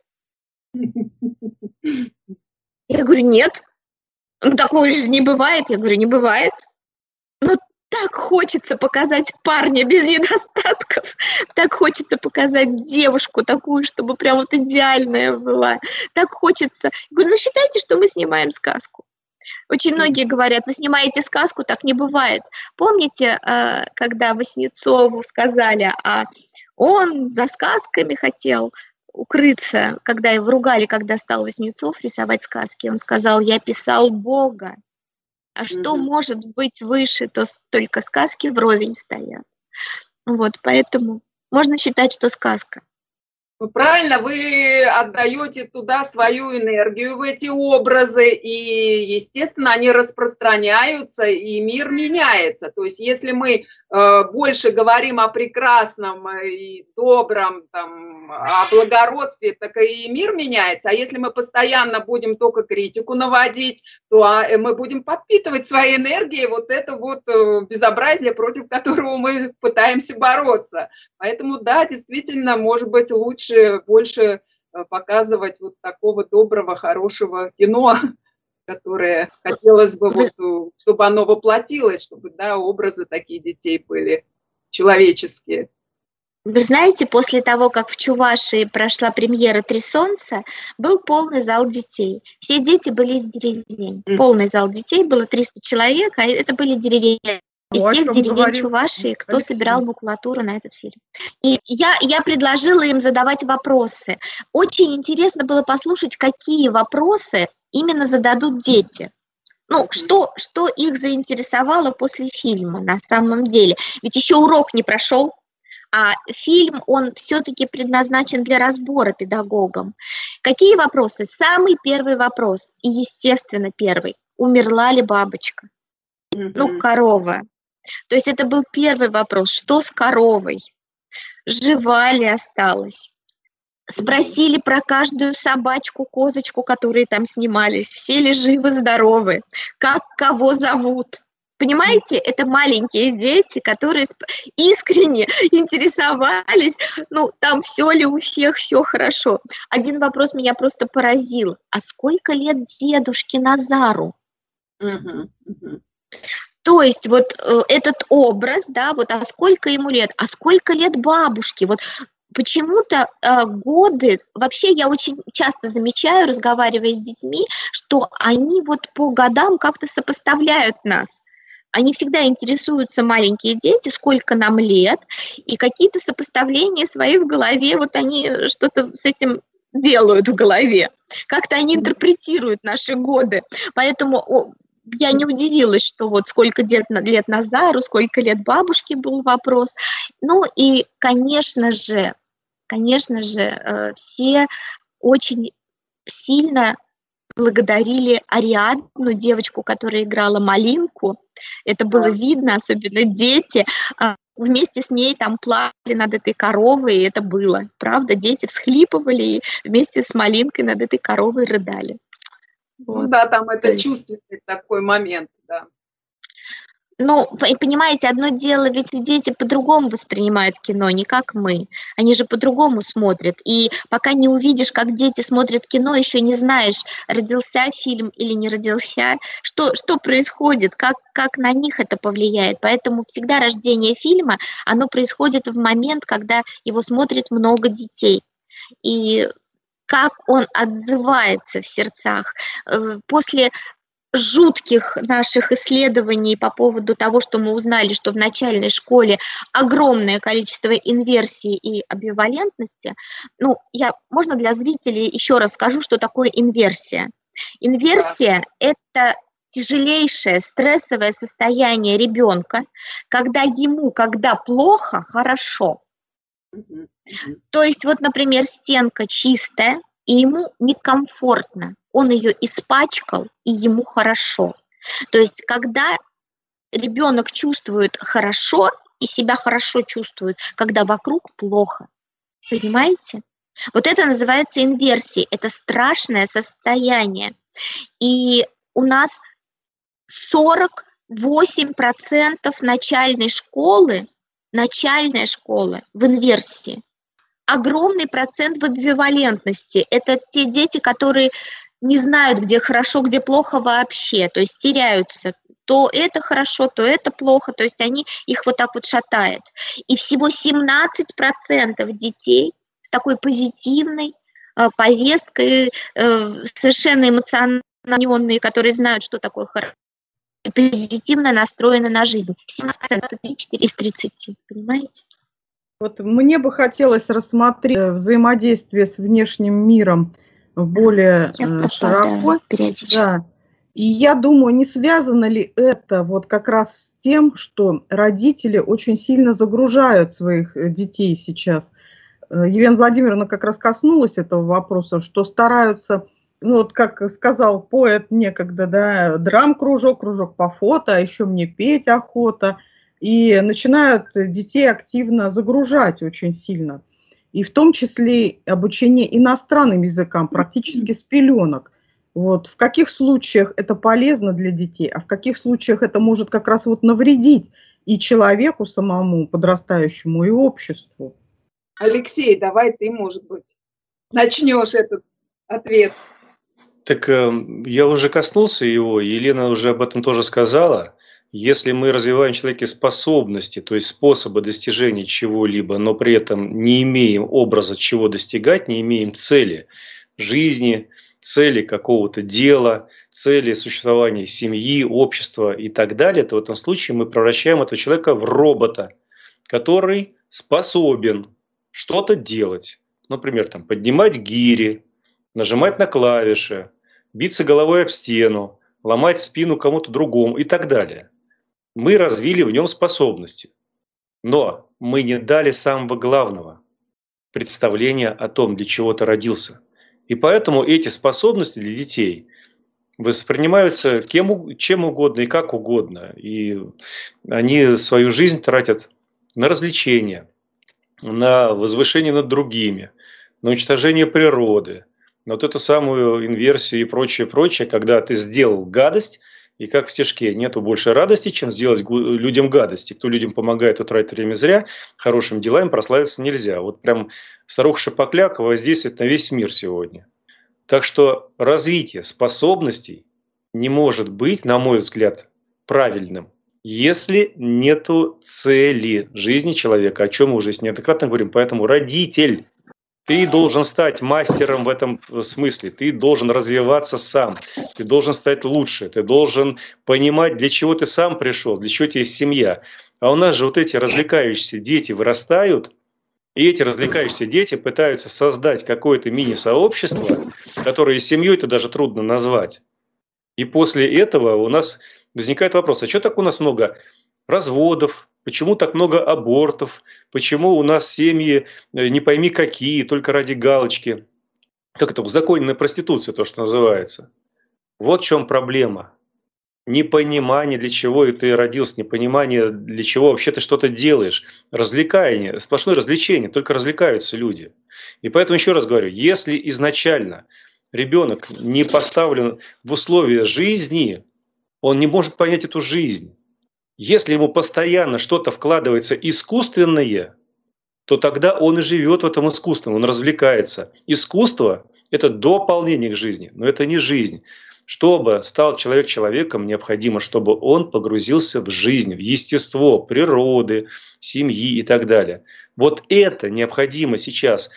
Я говорю: нет. Ну, такого же не бывает. Я говорю: не бывает. Ну, так хочется показать парня без недостатков, так хочется показать девушку такую, чтобы прям вот идеальная была, так хочется. Я говорю: ну, считайте, что мы снимаем сказку. Очень многие говорят: вы снимаете сказку, так не бывает. Помните, когда Васнецову сказали, а он за сказками хотел укрыться, когда его ругали, когда стал Васнецов рисовать сказки, он сказал: я писал Бога. А что может быть выше, то только сказки вровень стоят. Вот, поэтому можно считать, что сказка. Правильно, вы отдаете туда свою энергию, в эти образы, и, естественно, они распространяются, и мир меняется. То есть, если мы больше говорим о прекрасном и добром, там, о благородстве, так и мир меняется. А если мы постоянно будем только критику наводить, то мы будем подпитывать своей энергией вот это вот безобразие, против которого мы пытаемся бороться. Поэтому, да, действительно, может быть, лучше больше показывать вот такого доброго, хорошего кино, которое хотелось бы, вот, чтобы оно воплотилось, чтобы, да, образы такие детей были человеческие. Вы знаете, после того, как в Чувашии прошла премьера «Три солнца», был полный зал детей. Все дети были из деревень. Полный зал детей, было 300 человек, а это были деревенские. Из всех деревень Чувашии, кто собирал макулатуру на этот фильм. И я предложила им задавать вопросы. Очень интересно было послушать, какие вопросы именно зададут дети. Ну, что их заинтересовало после фильма на самом деле. Ведь еще урок не прошел, а фильм, он все-таки предназначен для разбора педагогам. Какие вопросы? Самый первый вопрос, и естественно первый: умерла ли бабочка? Ну, корова. То есть это был первый вопрос: что с коровой? Жива ли осталась? Спросили про каждую собачку, козочку, которые там снимались, все ли живы-здоровы, как кого зовут. Понимаете, это маленькие дети, которые искренне интересовались, ну, там все ли у всех, все хорошо. Один вопрос меня просто поразил: а сколько лет дедушке Назару? То есть вот этот образ, да, вот, а сколько ему лет, а сколько лет бабушке, вот почему-то годы, вообще я очень часто замечаю, разговаривая с детьми, что они вот по годам как-то сопоставляют нас. Они всегда интересуются, маленькие дети, сколько нам лет, и какие-то сопоставления свои в голове, вот они что-то с этим делают в голове, как-то они интерпретируют наши годы, поэтому я не удивилась, что вот сколько лет Назару, сколько лет бабушке был вопрос. Ну и, конечно же, все очень сильно благодарили Ариадну, девочку, которая играла Малинку. Это было видно, особенно дети вместе с ней там плакали над этой коровой, и это было, правда, дети всхлипывали и вместе с Малинкой над этой коровой рыдали. Вот. Ну да, там это чувственный такой момент, да. Ну, понимаете, одно дело, ведь дети по-другому воспринимают кино, не как мы. Они же по-другому смотрят. И пока не увидишь, как дети смотрят кино, еще не знаешь, родился фильм или не родился, что происходит, как на них это повлияет. Поэтому всегда рождение фильма, оно происходит в момент, когда его смотрит много детей. И как он отзывается в сердцах. После жутких наших исследований по поводу того, что мы узнали, что в начальной школе огромное количество инверсии и амбивалентности. Можно для зрителей еще раз скажу, что такое инверсия. Инверсия – это тяжелейшее стрессовое состояние ребенка, когда плохо, хорошо. То есть, например, стенка чистая, и ему некомфортно. Он ее испачкал, и ему хорошо. То есть, когда ребенок чувствует хорошо и себя хорошо чувствует, когда вокруг плохо. Понимаете? Это называется инверсией. Это страшное состояние. И у нас 48% начальной школы в инверсии. Огромный процент в амбивалентности. Это те дети, которые не знают, где хорошо, где плохо вообще, то есть теряются. То это хорошо, то это плохо, то есть их так шатает. И всего 17% детей с такой позитивной повесткой, совершенно эмоциональные, которые знают, что такое хорошо, позитивно настроены на жизнь. 17% это 4 из 30, понимаете? Мне бы хотелось рассмотреть взаимодействие с внешним миром более широко. Да. И я думаю, не связано ли это как раз с тем, что родители очень сильно загружают своих детей сейчас. Елена Владимировна как раз коснулась этого вопроса, что стараются, как сказал поэт некогда, да, драм-кружок, кружок по фото, а еще мне петь охота. И начинают детей активно загружать очень сильно. И в том числе обучение иностранным языкам практически с пеленок. В каких случаях это полезно для детей, а в каких случаях это может как раз навредить и человеку самому, подрастающему, и обществу. Алексей, давай ты, может быть, начнешь этот ответ. Так я уже коснулся его, Елена уже об этом тоже сказала. Если мы развиваем в человеке способности, то есть способы достижения чего-либо, но при этом не имеем образа, чего достигать, не имеем цели жизни, цели какого-то дела, цели существования семьи, общества и так далее, то в этом случае мы превращаем этого человека в робота, который способен что-то делать. Например, поднимать гири, нажимать на клавиши, биться головой об стену, ломать спину кому-то другому и так далее. Мы развили в нем способности, но мы не дали самого главного – представления о том, для чего ты родился. И поэтому эти способности для детей воспринимаются чем угодно и как угодно. И они свою жизнь тратят на развлечения, на возвышение над другими, на уничтожение природы, на эту самую инверсию и прочее, когда ты сделал гадость. И как в стишке, нету больше радости, чем сделать людям гадости. Кто людям помогает, тот тратит время зря, хорошими делами прославиться нельзя. Прям старуха Шапокляк воздействует на весь мир сегодня. Так что развитие способностей не может быть, на мой взгляд, правильным, если нету цели жизни человека, о чем мы уже неоднократно говорим. Поэтому родитель, ты должен стать мастером в этом смысле, ты должен развиваться сам, ты должен стать лучше, ты должен понимать, для чего ты сам пришел, для чего тебе есть семья. А у нас же эти развлекающиеся дети вырастают, и эти развлекающиеся дети пытаются создать какое-то мини-сообщество, которое семьей-то даже трудно назвать. И после этого у нас возникает вопрос, а что так у нас много разводов, почему так много абортов, почему у нас семьи не пойми какие, только ради галочки. Как это, узаконенная проституция, то, что называется. Вот в чем проблема. Непонимание, для чего ты родился, непонимание, для чего вообще ты что-то делаешь. Развлекание, сплошное развлечение, только развлекаются люди. И поэтому еще раз говорю, если изначально ребенок не поставлен в условия жизни, он не может понять эту жизнь. Если ему постоянно что-то вкладывается искусственное, то тогда он и живет в этом искусстве, он развлекается. Искусство – это дополнение к жизни, но это не жизнь. Чтобы стал человек человеком, необходимо, чтобы он погрузился в жизнь, в естество природы, семьи и так далее. Вот это необходимо сейчас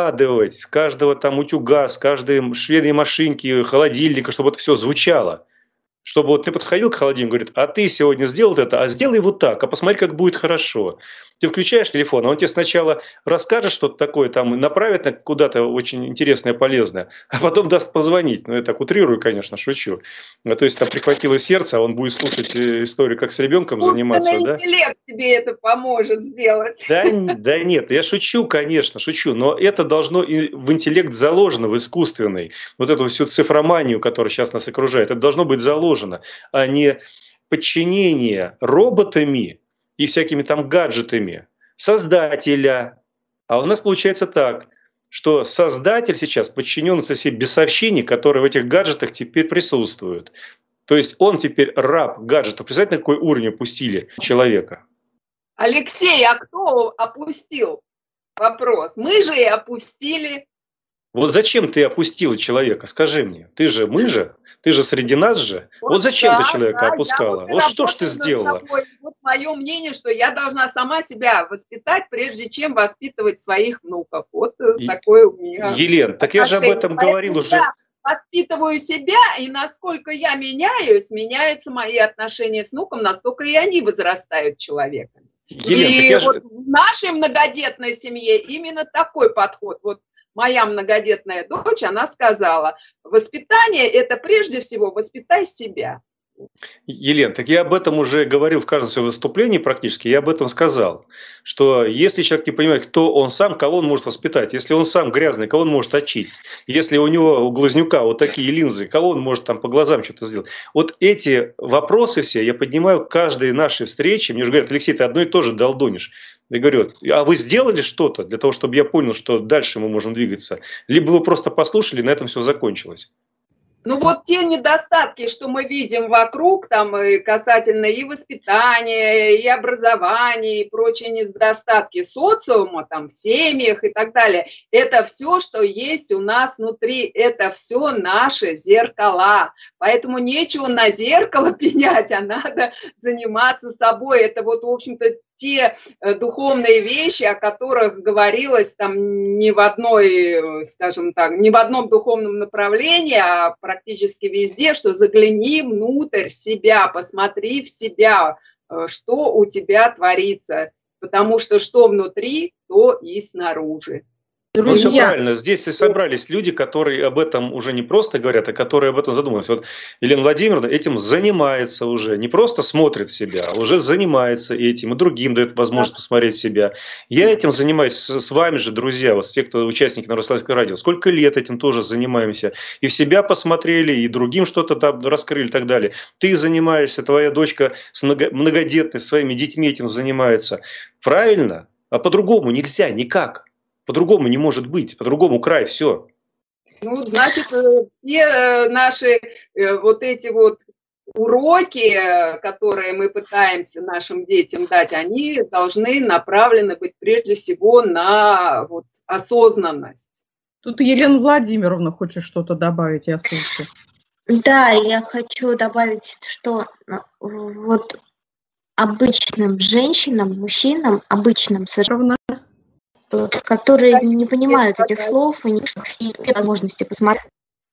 закладывать с каждого утюга, с каждой швейной машинки, холодильника, чтобы это все звучало. Чтобы вот ты подходил к холодильнику, говорит, а ты сегодня сделал это, а сделай вот так, а посмотри, как будет хорошо. Ты включаешь телефон, а он тебе сначала расскажет что-то такое, там направит куда-то очень интересное, полезное, а потом даст позвонить. Ну, я так утрирую, конечно, шучу. То есть там прихватило сердце, а он будет слушать историю, как с ребенком заниматься. Искусственный интеллект тебе это поможет сделать. Да нет, я шучу, конечно, шучу, но это должно в интеллект заложено, в искусственный. Вот эту всю цифроманию, которая сейчас нас окружает, это должно быть заложено, а не подчинение роботами и всякими там гаджетами создателя. А у нас получается так, что создатель сейчас подчинен себе бесовщине, которая в этих гаджетах теперь присутствует. То есть он теперь раб гаджетов. Представляете, на какой уровень опустили человека? Алексей, а кто опустил? Вопрос. Мы же и опустили. Вот зачем ты опустила человека? Скажи мне. Ты же среди нас же. Вот зачем ты человека опускала? Вот что ж ты сделала? Вот мое мнение, что я должна сама себя воспитать, прежде чем воспитывать своих внуков. Вот такое у меня. Елена, так я же об этом говорил уже. Я воспитываю себя, и насколько я меняюсь, меняются мои отношения с внуком, настолько и они возрастают человеком. Елена, и вот в нашей многодетной семье именно такой подход. Вот моя многодетная дочь, она сказала, воспитание – это прежде всего воспитай себя. Елена, так я об этом уже говорил в каждом своем выступлении практически, я об этом сказал, что если человек не понимает, кто он сам, кого он может воспитать, если он сам грязный, кого он может очистить, если у него, у глазнюка вот такие линзы, кого он может там по глазам что-то сделать. Вот эти вопросы все я поднимаю каждой нашей встрече, мне уже говорят, Алексей, ты одно и то же долдонишь. Я говорю, а вы сделали что-то для того, чтобы я понял, что дальше мы можем двигаться? Либо вы просто послушали, и на этом все закончилось. Ну вот те недостатки, что мы видим вокруг, там и касательно и воспитания, и образования, и прочие недостатки социума, там в семьях и так далее, это все, что есть у нас внутри, это все наши зеркала. Поэтому нечего на зеркало пенять, а надо заниматься собой. Это вот, в общем-то, те духовные вещи, о которых говорилось там не в одной, скажем так, не в одном духовном направлении, а практически везде, что загляни внутрь себя, посмотри в себя, что у тебя творится, потому что внутри, то и снаружи. Ну, все правильно. Здесь и собрались люди, которые об этом уже не просто говорят, а которые об этом задумываются. Вот Елена Владимировна этим занимается уже. Не просто смотрит в себя, а уже занимается этим. И другим дает возможность посмотреть себя. Я этим занимаюсь с вами же, друзья, вот те, кто участники Новороссийского радио. Сколько лет этим тоже занимаемся. И в себя посмотрели, и другим что-то там раскрыли и так далее. Ты занимаешься, твоя дочка многодетной, своими детьми этим занимается. Правильно? А по-другому нельзя, никак. По-другому не может быть, по-другому край, все. Ну, значит, все наши вот эти вот уроки, которые мы пытаемся нашим детям дать, они должны направлены быть прежде всего на вот осознанность. Тут Елена Владимировна хочет что-то добавить, я слышу. Да, я хочу добавить, что вот обычным женщинам, мужчинам, обычным совершенно, которые не понимают этих слов и не имеют возможности посмотреть.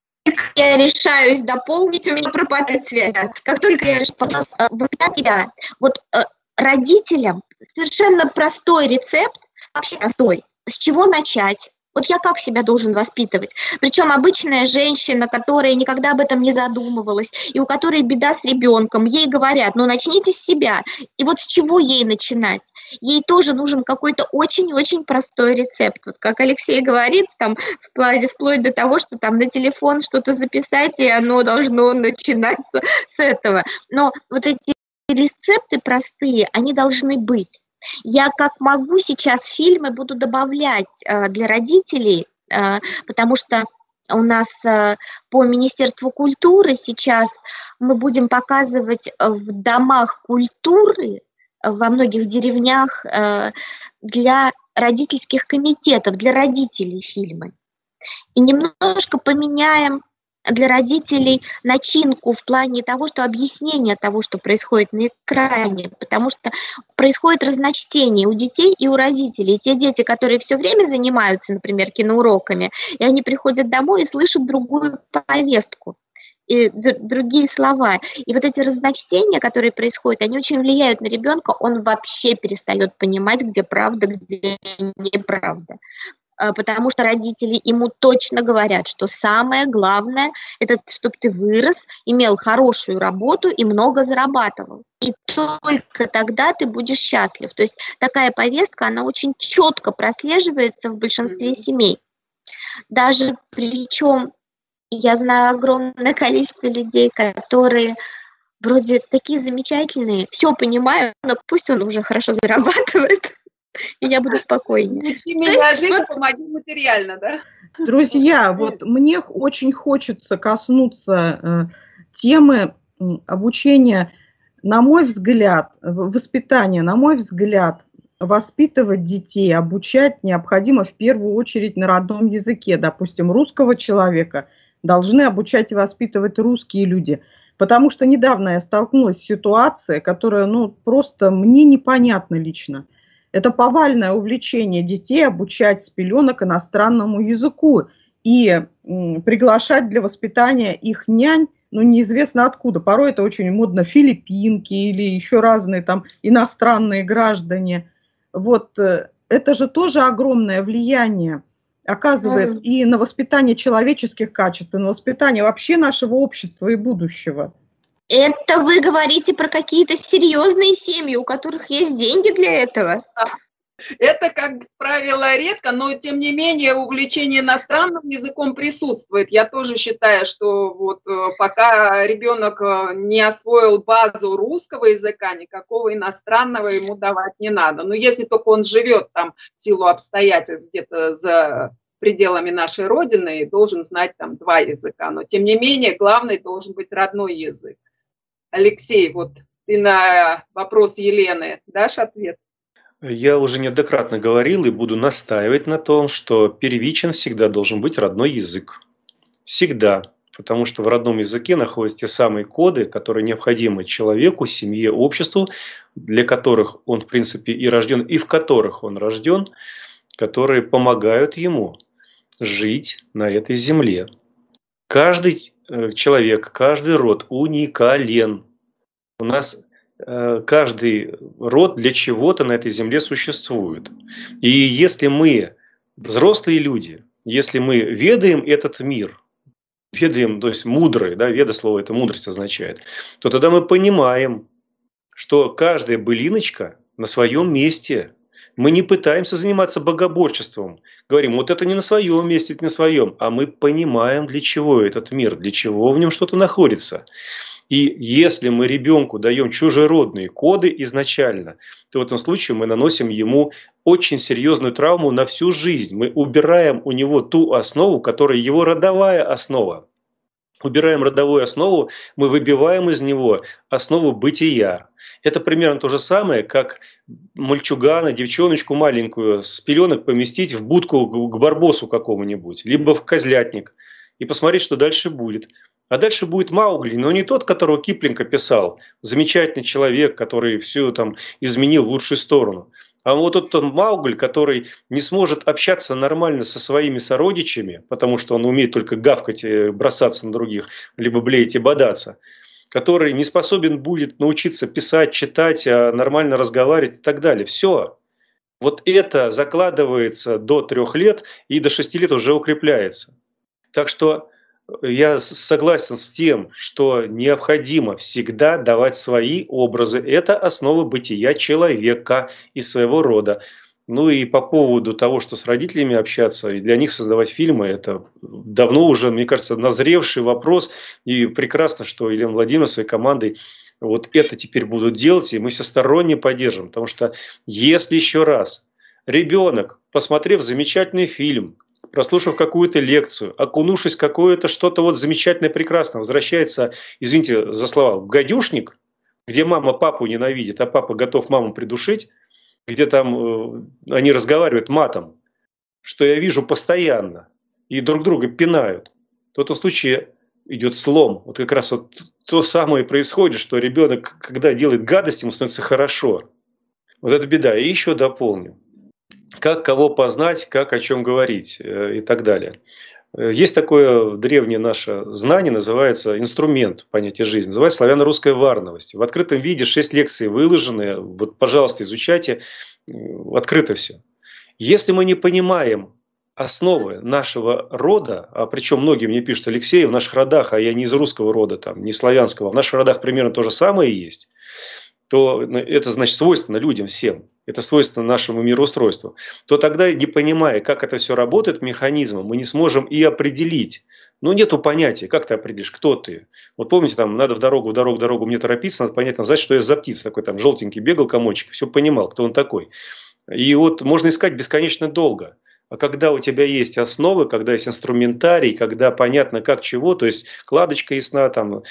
Я решаюсь дополнить, у меня пропадает связь. Как только я решаю воспитать тебя, вот родителям совершенно простой рецепт, вообще простой, с чего начать. Вот я как себя должен воспитывать? Причем обычная женщина, которая никогда об этом не задумывалась, и у которой беда с ребенком, ей говорят, ну начните с себя. И вот с чего ей начинать? Ей тоже нужен какой-то очень-очень простой рецепт. Вот как Алексей говорит, там вплоть до того, что там на телефон что-то записать, и оно должно начинаться с этого. Но вот эти рецепты простые, они должны быть. Я как могу сейчас фильмы буду добавлять для родителей, потому что у нас по Министерству культуры сейчас мы будем показывать в домах культуры, во многих деревнях для родительских комитетов, для родителей фильмы. И немножко поменяем для родителей начинку в плане того, что объяснение того, что происходит на экране, потому что происходит разночтение у детей и у родителей. И те дети, которые все время занимаются, например, киноуроками, и они приходят домой и слышат другую повестку. и другие слова. И вот эти разночтения, которые происходят, они очень влияют на ребенка, он вообще перестает понимать, где правда, где неправда. Потому что родители ему точно говорят, что самое главное, это чтобы ты вырос, имел хорошую работу и много зарабатывал. И только тогда ты будешь счастлив. То есть такая повестка, она очень четко прослеживается в большинстве семей. Даже причем я знаю огромное количество людей, которые вроде такие замечательные, все понимают, но пусть он уже хорошо зарабатывает, и я буду спокойнее. Учи меня жить, помоги материально, да? Друзья, вот мне очень хочется коснуться темы обучения, на мой взгляд, воспитания, на мой взгляд, воспитывать детей, обучать необходимо в первую очередь на родном языке. Допустим, русского человека должны обучать и воспитывать русские люди. Потому что недавно я столкнулась с ситуацией, которая просто мне непонятна лично. Это повальное увлечение детей обучать с пеленок иностранному языку и приглашать для воспитания их нянь, неизвестно откуда. Порой это очень модно, филиппинки или еще разные там иностранные граждане. Вот это же тоже огромное влияние оказывает и на воспитание человеческих качеств, и на воспитание вообще нашего общества и будущего. Это вы говорите про какие-то серьезные семьи, у которых есть деньги для этого? Это, как правило, редко, но, тем не менее, увлечение иностранным языком присутствует. Я тоже считаю, что вот пока ребенок не освоил базу русского языка, никакого иностранного ему давать не надо. Но если только он живет там в силу обстоятельств где-то за пределами нашей Родины и должен знать там 2 языка. Но, тем не менее, главный должен быть родной язык. Алексей, вот ты на вопрос Елены дашь ответ? Я уже неоднократно говорил и буду настаивать на том, что первичен всегда должен быть родной язык. Всегда. Потому что в родном языке находятся те самые коды, которые необходимы человеку, семье, обществу, для которых он, в принципе, и рожден, и в которых он рожден, которые помогают ему жить на этой земле. Каждый человек, каждый род уникален. У нас каждый род для чего-то на этой земле существует. И если мы, взрослые люди, если мы ведаем этот мир, ведаем, то есть мудрые, да, веда слово это мудрость означает, то тогда мы понимаем, что каждая былиночка на своем месте. Мы не пытаемся заниматься богоборчеством. Говорим, вот это не на своем месте, это не на своем. А мы понимаем, для чего этот мир, для чего в нем что-то находится. И если мы ребенку даем чужеродные коды изначально, то в этом случае мы наносим ему очень серьезную травму на всю жизнь. Мы убираем у него ту основу, которая его родовая основа. Убираем родовую основу, мы выбиваем из него основу бытия. Это примерно то же самое, как мальчугана, девчоночку маленькую с пеленок поместить в будку к барбосу какому-нибудь, либо в козлятник, и посмотреть, что дальше будет. А дальше будет Маугли, но не тот, которого Киплинг описал. Замечательный человек, который все там изменил в лучшую сторону. А вот тот Маугли, который не сможет общаться нормально со своими сородичами, потому что он умеет только гавкать и бросаться на других, либо блеять и бодаться, который не способен будет научиться писать, читать, нормально разговаривать и так далее. Все. Вот это закладывается до 3 лет и до 6 лет уже укрепляется. Так что я согласен с тем, что необходимо всегда давать свои образы. Это основа бытия человека и своего рода. Ну и по поводу того, что с родителями общаться и для них создавать фильмы, это давно уже, мне кажется, назревший вопрос. И прекрасно, что Елена Владимировна своей командой вот это теперь будут делать, и мы всесторонне поддержим. Потому что если еще раз ребенок, посмотрев замечательный фильм, прослушав какую-то лекцию, окунувшись в какое-то что-то вот замечательное, прекрасное, возвращается, извините за слова, в гадюшник, где мама папу ненавидит, а папа готов маму придушить, где там они разговаривают матом, что я вижу постоянно, и друг друга пинают, то в этом случае идет слом. Вот как раз вот то самое происходит, что ребенок, когда делает гадость, ему становится хорошо. Вот это беда. И еще дополню. Как кого познать, как о чем говорить и так далее. Есть такое древнее наше знание, называется инструмент понятия жизни, называется славяно-русская варновость. В открытом виде 6 лекций выложены, вот, пожалуйста, изучайте, открыто все. Если мы не понимаем основы нашего рода, а причем многие мне пишут: Алексей, в наших родах, а я не из русского рода, там, не славянского, в наших родах примерно то же самое есть, то это значит свойственно людям всем, это свойственно нашему мироустройству, то тогда, не понимая, как это все работает механизмом, мы не сможем и определить. Ну, нету понятия, как ты определишь, кто ты. Вот помните, там, надо в дорогу, мне торопиться, надо понять, назвать, что я за птица такой, там, желтенький бегал комочек, все понимал, кто он такой. И вот можно искать бесконечно долго. А когда у тебя есть основы, когда есть инструментарий, когда понятно как чего, то есть кладочка ясна, там,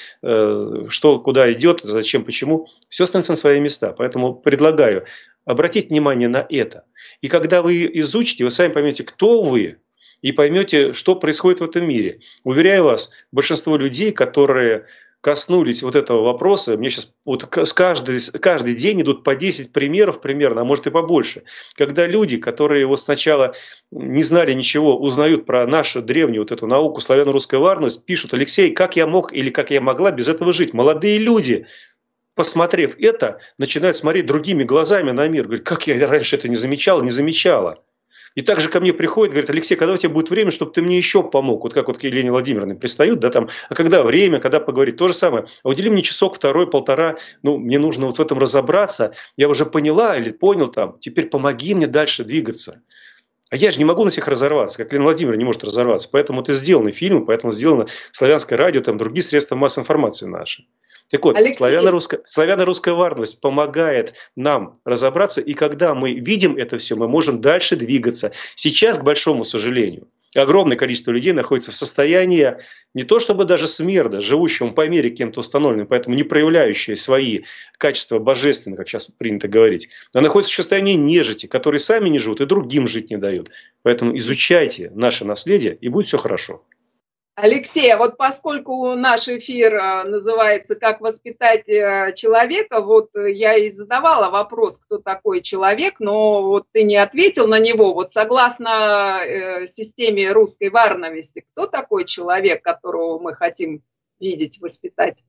что куда идет, зачем, почему, все становится на свои места. Поэтому предлагаю обратить внимание на это. И когда вы изучите, вы сами поймете, кто вы, и поймете, что происходит в этом мире. Уверяю вас, большинство людей, которые коснулись вот этого вопроса, мне сейчас вот каждый день идут по 10 примеров примерно, а может и побольше, когда люди, которые вот сначала не знали ничего, узнают про нашу древнюю вот эту науку славяно-русская варность, пишут: Алексей, как я мог или как я могла без этого жить? Молодые люди, посмотрев это, начинают смотреть другими глазами на мир, говорят: как я раньше это не замечала. И также ко мне приходит, говорит: Алексей, когда у тебя будет время, чтобы ты мне еще помог? Вот как вот к Елене Владимировне пристают, да, там, а когда время, когда поговорить? То же самое. А удели мне часок, второй, полтора, ну, мне нужно вот в этом разобраться. Я уже поняла или понял там, теперь помоги мне дальше двигаться. А я же не могу на всех разорваться, как Елена Владимировна не может разорваться. Поэтому это сделаны фильмы, поэтому сделано славянское радио, там другие средства массовой информации наши. Так вот, славяно-русская варность помогает нам разобраться, и когда мы видим это все, мы можем дальше двигаться. Сейчас, к большому сожалению, огромное количество людей находится в состоянии не то чтобы даже смерда, живущего по мере кем-то установленным, поэтому не проявляющие свои качества божественные, как сейчас принято говорить, но находятся в состоянии нежити, которые сами не живут и другим жить не дают. Поэтому изучайте наше наследие, и будет все хорошо. Алексей, а вот поскольку наш эфир называется «Как воспитать человека», вот я и задавала вопрос, кто такой человек, но вот ты не ответил на него. Вот согласно системе русской варновости, кто такой человек, которого мы хотим видеть, воспитать?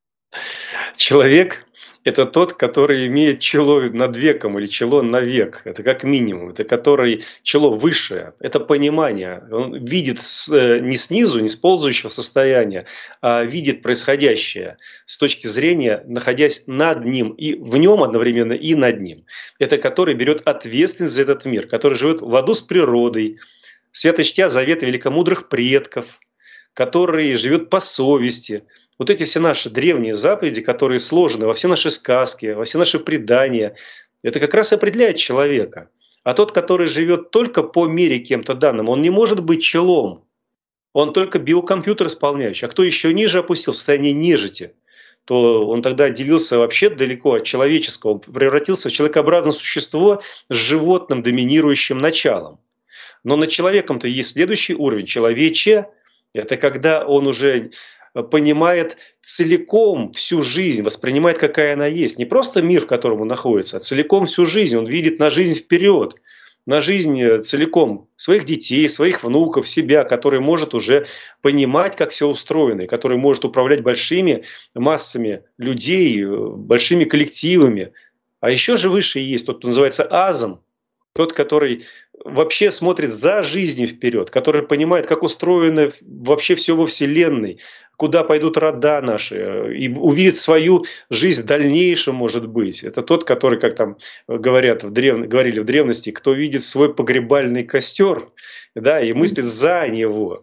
Человек – это тот, который имеет чело над веком или чело на век. Это как минимум. Это который чело высшее. Это понимание. Он видит не снизу, не с ползающего состояния, а видит происходящее с точки зрения, находясь над ним и в нем одновременно, и над ним. Это который берет ответственность за этот мир, который живет в ладу с природой, свято чтя заветы великомудрых предков, который живет по совести. Вот эти все наши древние заповеди, которые сложены во все наши сказки, во все наши предания, это как раз определяет человека. А тот, который живет только по мере кем-то данным, он не может быть челом. Он только биокомпьютер исполняющий. А кто еще ниже опустил в состояние нежити, то он тогда отделился вообще далеко от человеческого. Он превратился в человекообразное существо с животным доминирующим началом. Но над человеком-то есть следующий уровень. Человече – это когда он уже понимает целиком всю жизнь, воспринимает, какая она есть. Не просто мир, в котором он находится, а целиком всю жизнь. Он видит на жизнь вперед, на жизнь целиком своих детей, своих внуков, себя, который может уже понимать, как все устроено, и который может управлять большими массами людей, большими коллективами. А еще же выше есть тот, кто называется азом, тот, который вообще смотрит за жизнью вперед, который понимает, как устроено вообще все во Вселенной, куда пойдут рода наши, и увидит свою жизнь в дальнейшем, может быть. Это тот, который, как там говорили в древности, кто видит свой погребальный костер, да, и мыслит за него.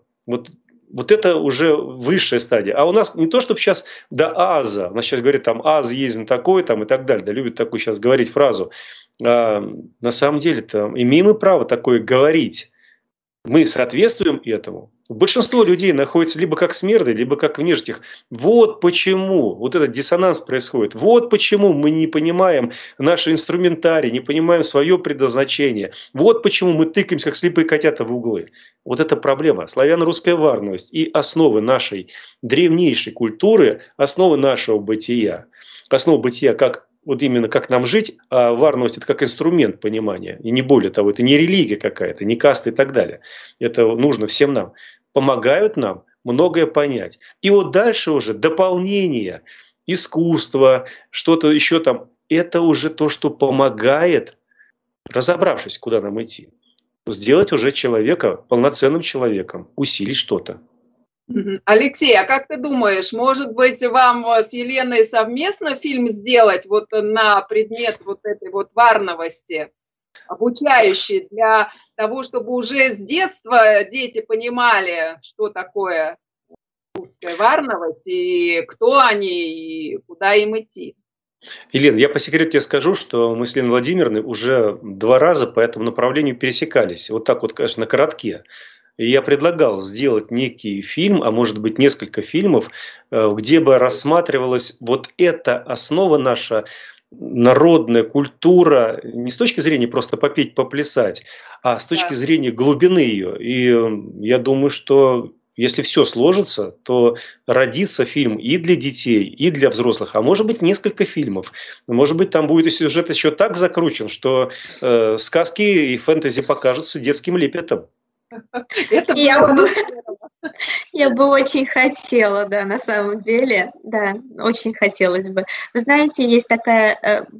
Вот это уже высшая стадия. А у нас не то, чтобы сейчас до аза, у нас сейчас говорят, там, аз есть такой, там, и так далее, да, любят такую сейчас говорить фразу. А на самом деле-то имеем мы право такое говорить. Мы соответствуем этому. Большинство людей находится либо как смерды, либо как в нежитях. Вот почему вот этот диссонанс происходит. Вот почему мы не понимаем наши инструментарии, не понимаем свое предназначение. Вот почему мы тыкаемся, как слепые котята, в углы. Вот это проблема. Славяно-русская варность и основы нашей древнейшей культуры, основы нашего бытия. Основа бытия как вот именно как нам жить, а варность – это как инструмент понимания. И не более того, это не религия какая-то, не каста и так далее. Это нужно всем нам. помогают нам многое понять. И вот дальше уже дополнение, искусство, что-то еще там, это уже то, что помогает, разобравшись, куда нам идти, сделать уже человека полноценным человеком, усилить что-то. Алексей, а как ты думаешь, может быть, вам с Еленой совместно фильм сделать вот на предмет вот этой вот варновости, обучающий для того, чтобы уже с детства дети понимали, что такое русская варновость, и кто они, и куда им идти? Елена, я по секрету тебе скажу, что мы с Леной Владимировной уже 2 раза по этому направлению пересекались. Вот так вот, конечно, на коротке. И я предлагал сделать некий фильм, а может быть несколько фильмов, где бы рассматривалась вот эта основа наша, народная культура, не с точки зрения просто попеть, поплясать, а с точки зрения глубины ее. И я думаю, что если все сложится, то родится фильм и для детей, и для взрослых, а может быть несколько фильмов. Может быть, там будет и сюжет еще так закручен, что сказки и фэнтези покажутся детским лепетом. Я бы очень хотела, да, на самом деле, да, очень хотелось бы. Вы знаете, есть такая,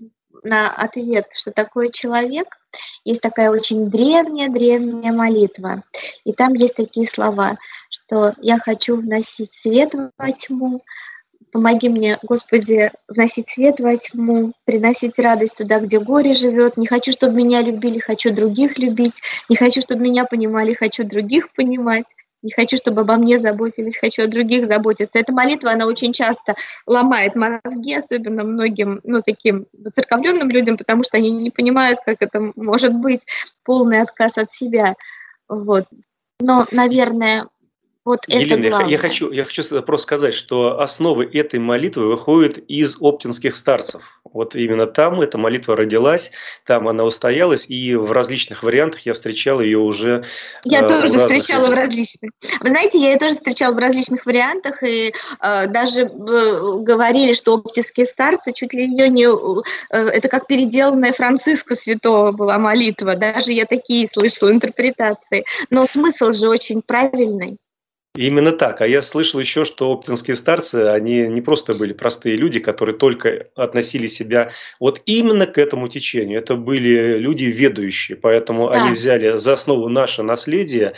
на ответ, что такое человек, есть такая очень древняя молитва, и там есть такие слова, что я хочу вносить свет во тьму, помоги мне, Господи, вносить свет во тьму, приносить радость туда, где горе живет. Не хочу, чтобы меня любили, хочу других любить. Не хочу, чтобы меня понимали, хочу других понимать. Не хочу, чтобы обо мне заботились, хочу о других заботиться. Эта молитва, она очень часто ломает мозги, особенно многим, таким церковленным людям, потому что они не понимают, как это может быть, полный отказ от себя. Вот. Но, наверное, вот Елена, это главное. я хочу просто сказать, что основы этой молитвы выходят из оптинских старцев. Вот именно там эта молитва родилась, там она устоялась, и в различных вариантах я встречал ее уже. Я тоже встречала в различных. Вы знаете, я ее тоже встречала в различных вариантах, и даже говорили, что оптинские старцы чуть ли ее не... это как переделанная Франциска Святого была молитва. Даже я такие слышала интерпретации. Но смысл же очень правильный. Именно так. А я слышал еще, что оптинские старцы, они не просто были простые люди, которые только относили себя вот именно к этому течению. Это были люди ведающие, поэтому они взяли за основу наше наследие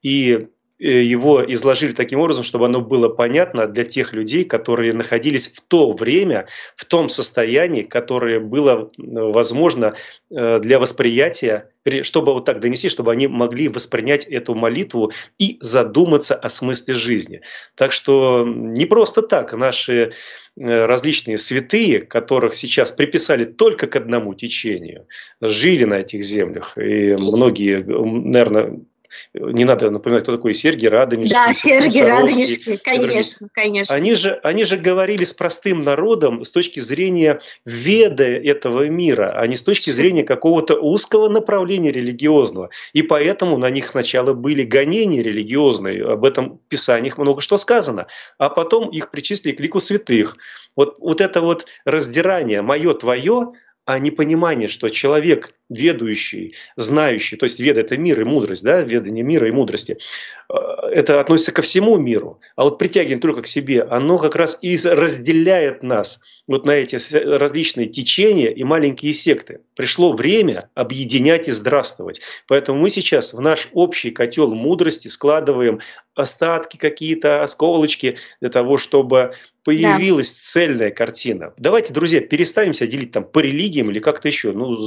и его изложили таким образом, чтобы оно было понятно для тех людей, которые находились в то время, в том состоянии, которое было возможно для восприятия, чтобы вот так донести, чтобы они могли воспринять эту молитву и задуматься о смысле жизни. Так что не просто так наши различные святые, которых сейчас приписали только к одному течению, жили на этих землях. И многие, наверное, не надо напоминать, кто такой Сергий Радонежский. Да, Сергий Радонежский, конечно. Они же говорили с простым народом с точки зрения веда этого мира, а не с точки зрения какого-то узкого направления религиозного. И поэтому на них сначала были гонения религиозные, об этом в Писаниях много что сказано, а потом их причислили к лику святых. Вот это вот раздирание «моё, твое», а непонимание, что человек ведающий, знающий, то есть веда – это мир и мудрость, да, ведание мира и мудрости, это относится ко всему миру, а вот притягивание только к себе, оно как раз и разделяет нас вот на эти различные течения и маленькие секты. Пришло время объединять и здравствовать, поэтому мы сейчас в наш общий котел мудрости складываем остатки какие-то, осколочки для того, чтобы появилась цельная картина. Давайте, друзья, перестанем себя делить там по религиям или как-то еще.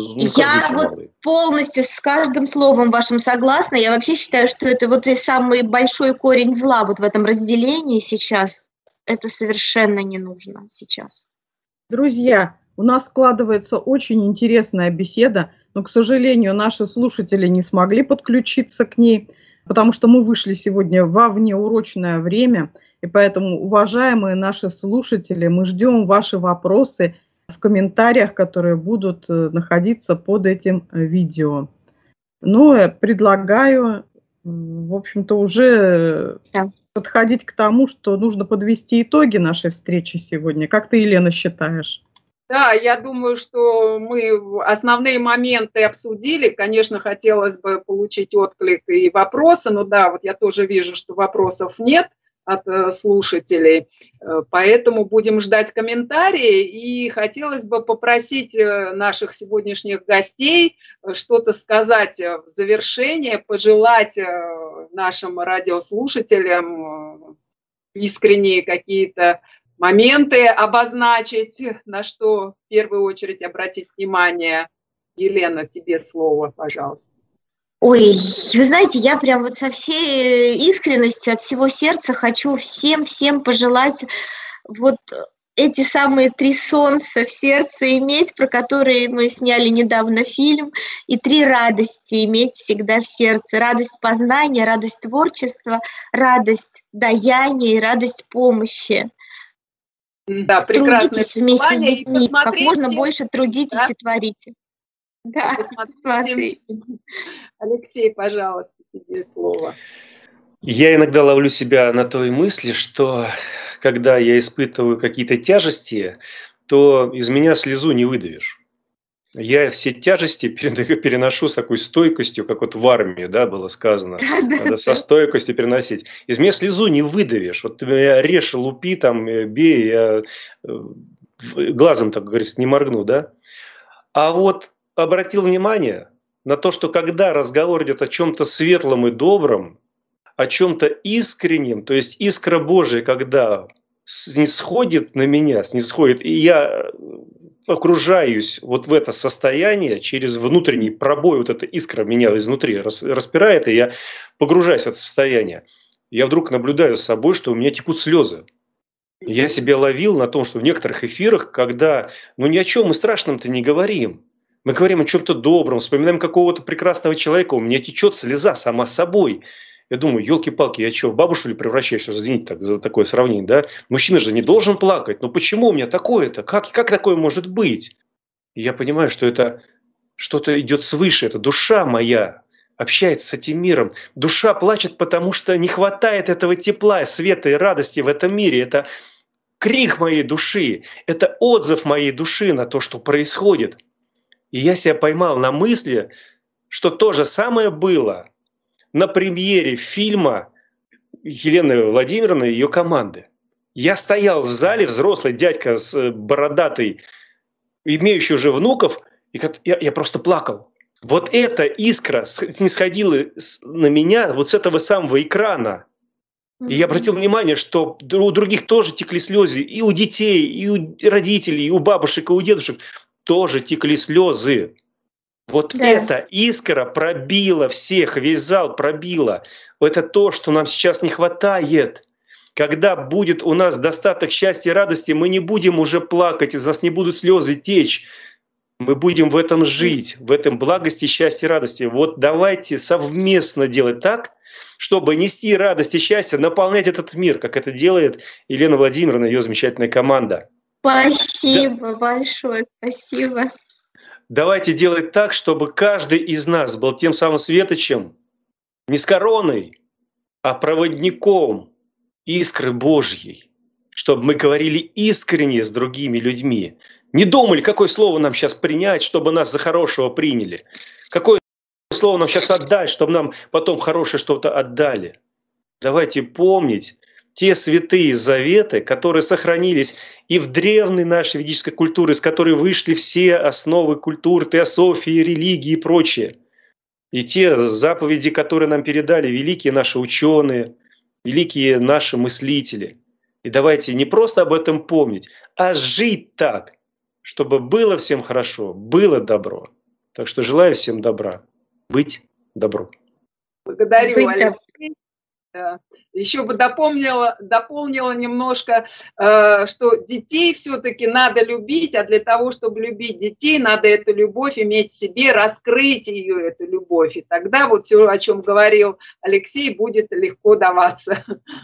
Я вот полностью с каждым словом вашим согласна. Я вообще считаю, что это вот и самый большой корень зла вот в этом разделении сейчас. Это совершенно не нужно сейчас. Друзья, у нас складывается очень интересная беседа, но, к сожалению, наши слушатели не смогли подключиться к ней, потому что мы вышли сегодня во внеурочное время. И поэтому, уважаемые наши слушатели, мы ждем ваши вопросы в комментариях, которые будут находиться под этим видео. Ну, я предлагаю, в общем-то, уже подходить к тому, что нужно подвести итоги нашей встречи сегодня. Как ты, Елена, считаешь? Да, я думаю, что мы основные моменты обсудили. Конечно, хотелось бы получить отклик и вопросы, но да, вот я тоже вижу, что вопросов нет от слушателей, поэтому будем ждать комментарии. И хотелось бы попросить наших сегодняшних гостей что-то сказать в завершение, пожелать нашим радиослушателям искренние какие-то моменты обозначить, на что в первую очередь обратить внимание. Елена, тебе слово, пожалуйста. Ой, вы знаете, я прям вот со всей искренностью от всего сердца хочу всем пожелать вот эти самые 3 солнца в сердце иметь, про которые мы сняли недавно фильм, и 3 радости иметь всегда в сердце. Радость познания, радость творчества, радость даяния и радость помощи. Да, прекрасное трудитесь вместе с детьми, как можно больше трудитесь, да? И творите. Да, посмотрите. Алексей, пожалуйста, тебе слово. Я иногда ловлю себя на той мысли, что когда я испытываю какие-то тяжести, то из меня слезу не выдавишь. Я все тяжести переношу с такой стойкостью, как вот в армии, да, было сказано. Надо со стойкостью переносить. Из меня слезу не выдавишь. Вот ты меня режь, лупи, там, бей, я глазом, так говорится, не моргну, да. А вот обратил внимание на то, что когда разговор идет о чем-то светлом и добром, о чем-то искреннем, то есть искра Божия, когда снисходит на меня, и я окружаюсь вот в это состояние, через внутренний пробой, вот эта искра меня изнутри распирает, и я погружаюсь в это состояние. Я вдруг наблюдаю за собой, что у меня текут слезы. Я себя ловил на том, что в некоторых эфирах, когда ни о чем мы страшном-то не говорим, мы говорим о чем-то добром, вспоминаем какого-то прекрасного человека, у меня течет слеза сама собой. Я думаю, елки-палки, я что, в бабу, что ли, превращаюсь? Извините за такое сравнение, да? Мужчина же не должен плакать. Но почему у меня такое-то? Как такое может быть? И я понимаю, что это что-то идет свыше. Это душа моя общается с этим миром. Душа плачет, потому что не хватает этого тепла, света и радости в этом мире. Это крик моей души. Это отзыв моей души на то, что происходит. И я себя поймал на мысли, что то же самое было на премьере фильма Елены Владимировны и ее команды. Я стоял в зале, взрослый дядька с бородатой, имеющий уже внуков, и я просто плакал. Вот эта искра снисходила на меня вот с этого самого экрана. И я обратил внимание, что у других тоже текли слезы, и у детей, и у родителей, и у бабушек, и у дедушек тоже текли слезы. Вот эта искра пробила всех, весь зал пробила. Это то, что нам сейчас не хватает. Когда будет у нас достаток счастья и радости, мы не будем уже плакать, из нас не будут слезы течь. Мы будем в этом жить, в этом благости, счастье, радости. Вот давайте совместно делать так, чтобы нести радость и счастье, наполнять этот мир, как это делает Елена Владимировна и ее замечательная команда. Спасибо большое, спасибо. Давайте делать так, чтобы каждый из нас был тем самым светочем, не с короной, а проводником искры Божьей, чтобы мы говорили искренне с другими людьми. Не думали, какое слово нам сейчас принять, чтобы нас за хорошего приняли. Какое слово нам сейчас отдать, чтобы нам потом хорошее что-то отдали. Давайте помнить те святые заветы, которые сохранились и в древней нашей ведической культуре, из которой вышли все основы культуры, теософии, религии и прочее. И те заповеди, которые нам передали великие наши ученые, великие наши мыслители. И давайте не просто об этом помнить, а жить так, чтобы было всем хорошо, было добро. Так что желаю всем добра. Быть добро. Благодарю, Алексей. Еще бы дополнила немножко, что детей все-таки надо любить, а для того, чтобы любить детей, надо эту любовь иметь в себе, раскрыть ее, эту любовь. И тогда вот все, о чем говорил Алексей, будет легко даваться.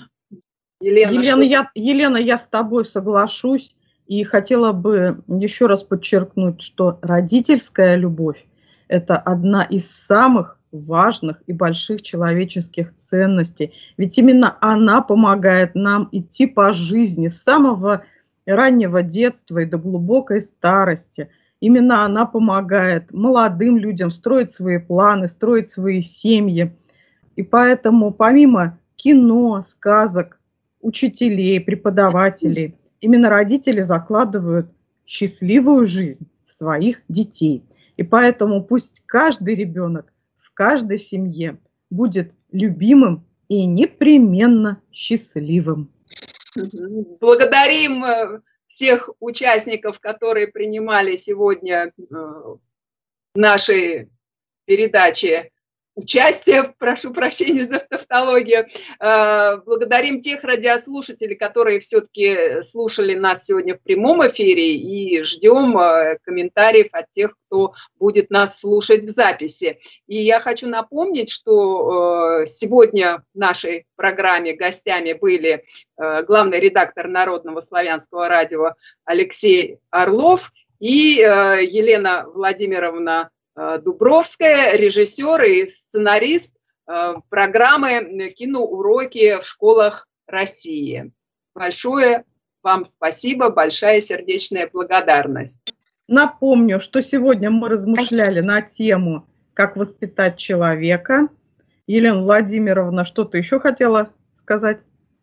Елена, я с тобой соглашусь и хотела бы еще раз подчеркнуть, что родительская любовь – это одна из самых важных и больших человеческих ценностей. Ведь именно она помогает нам идти по жизни с самого раннего детства и до глубокой старости. Именно она помогает молодым людям строить свои планы, строить свои семьи. И поэтому помимо кино, сказок, учителей, преподавателей, именно родители закладывают счастливую жизнь в своих детей. И поэтому пусть каждый ребенок в каждой семье будет любимым и непременно счастливым. Благодарим всех участников, которые принимали сегодня в нашей передаче участие, прошу прощения за тавтологию. Благодарим тех радиослушателей, которые все-таки слушали нас сегодня в прямом эфире, и ждем комментариев от тех, кто будет нас слушать в записи. И я хочу напомнить, что сегодня в нашей программе гостями были главный редактор Народного славянского радио Алексей Орлов и Елена Владимировна Дубровская, режиссер и сценарист программы «Киноуроки в школах России». Большое вам спасибо, большая сердечная благодарность. Напомню, что сегодня мы размышляли на тему «Как воспитать человека». Елена Владимировна, что-то еще хотела сказать?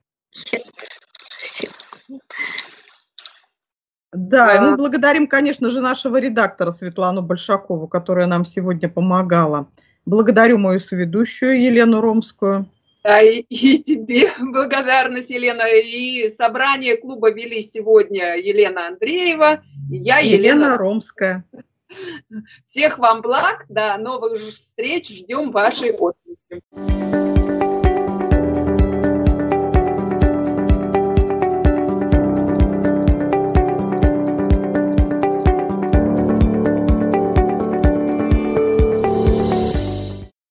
Да, и мы благодарим, конечно же, нашего редактора Светлану Большакову, которая нам сегодня помогала. Благодарю мою соведущую Елену Ромскую. Да, и тебе благодарность, Елена. И собрание клуба вели сегодня Елена Андреева и я, Елена Ромская. Всех вам благ, до новых встреч, ждем вашей отклики.